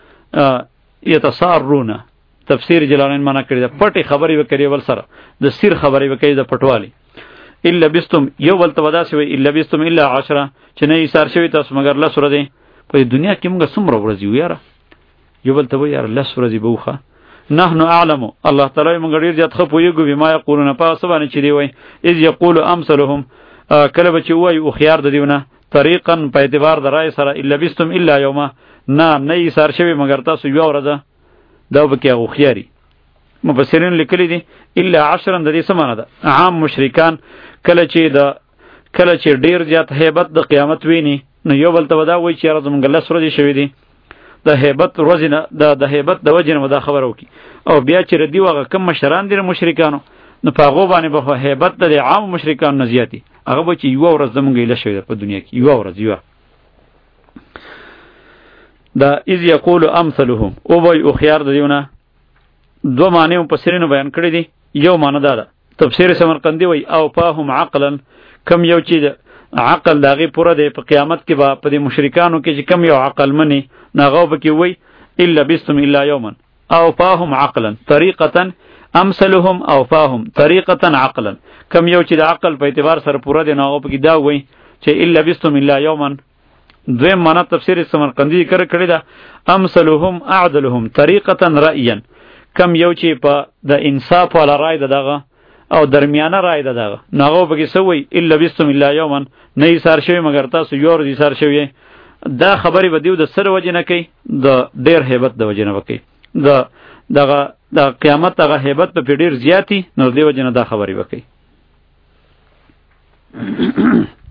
یتصارون تفسیر جلالین معنا کړی دا پټي خبرې وکړي ول سره د سیر خبرې وکړي د پټوالي الا بستم یو ول تبدا سی الا بستم الا عشرة چې نه ایثار شوی تاسو مگر لس ورځې په دنیا کې موږ څومره ورځې یاره یو ول تبو یاره لس ورځې بوخه نحنو اعلم الله تعالی موږ ډیر زیات خو پویګو بما یقولون په سبانه چې دی وای اذ یقول امثلهم کله به چې وای او خيار د دیونه طریقا په اعتبار د رای سره الا بستم الا یوما نه نه ایثار شوی مگر تاسو یو ورځ دا به کې او خياري مفسرین لیکلی دي الا عشرا د دې سمانه ده عام مشرکان کله چې د کله چې ډیر زیات hebat د قیامت ویني نو یو بل ته ودا وای چې راز مونږ لس ورځې شوی دي د هیبت ورځې نه د د هیبت د وجې نه دا خبره وکړي او بیا چې ردي هغه کم مشران دي مشرکانو نو په هغو باندې به هیبت د عام مشرکانو نه زیاتي هغه به چې یوه ورځ زمونږ ایله شوې ده په دنیا کې یوه ورځ یوه دا اذ یقول امثلهم او به او خيار د دیونه دو معنی مفسرینو بیان کړی دي یو معنی دا ده تفسیر سمرقندی وای او فاهم عقلا کم یو چې عقل داغي پوره دی په قیامت کې به په دې مشرکانو کې چې کم یو عقل منی ناغو به کې وای الا بستم الا یوما او فاهم عقلا طریقه امثلهم او فاهم طریقه عقلا کم یو چې د عقل په اعتبار سره پوره دی ناغو به کې دا وای چې الا بستم الا یوما دویم معنی تفسیر سمرقندی ذکر کړی دا امثلهم اعدلهم طریقه رأیا کم یو چې په د انصاف ولا رای دغه او درمیانه رای دغه ناغو به کې سوی الا بستم الا یوما نه سار شوی مگر تاسو یو ورځ سار شوی دا خبرې به دیو د سر وجه نه کوي د ډیر hebat د وجه نه وکي د دغه د قیامت هغه hebat په ډیر زیاتی نو دی وجه نه دا خبرې وکي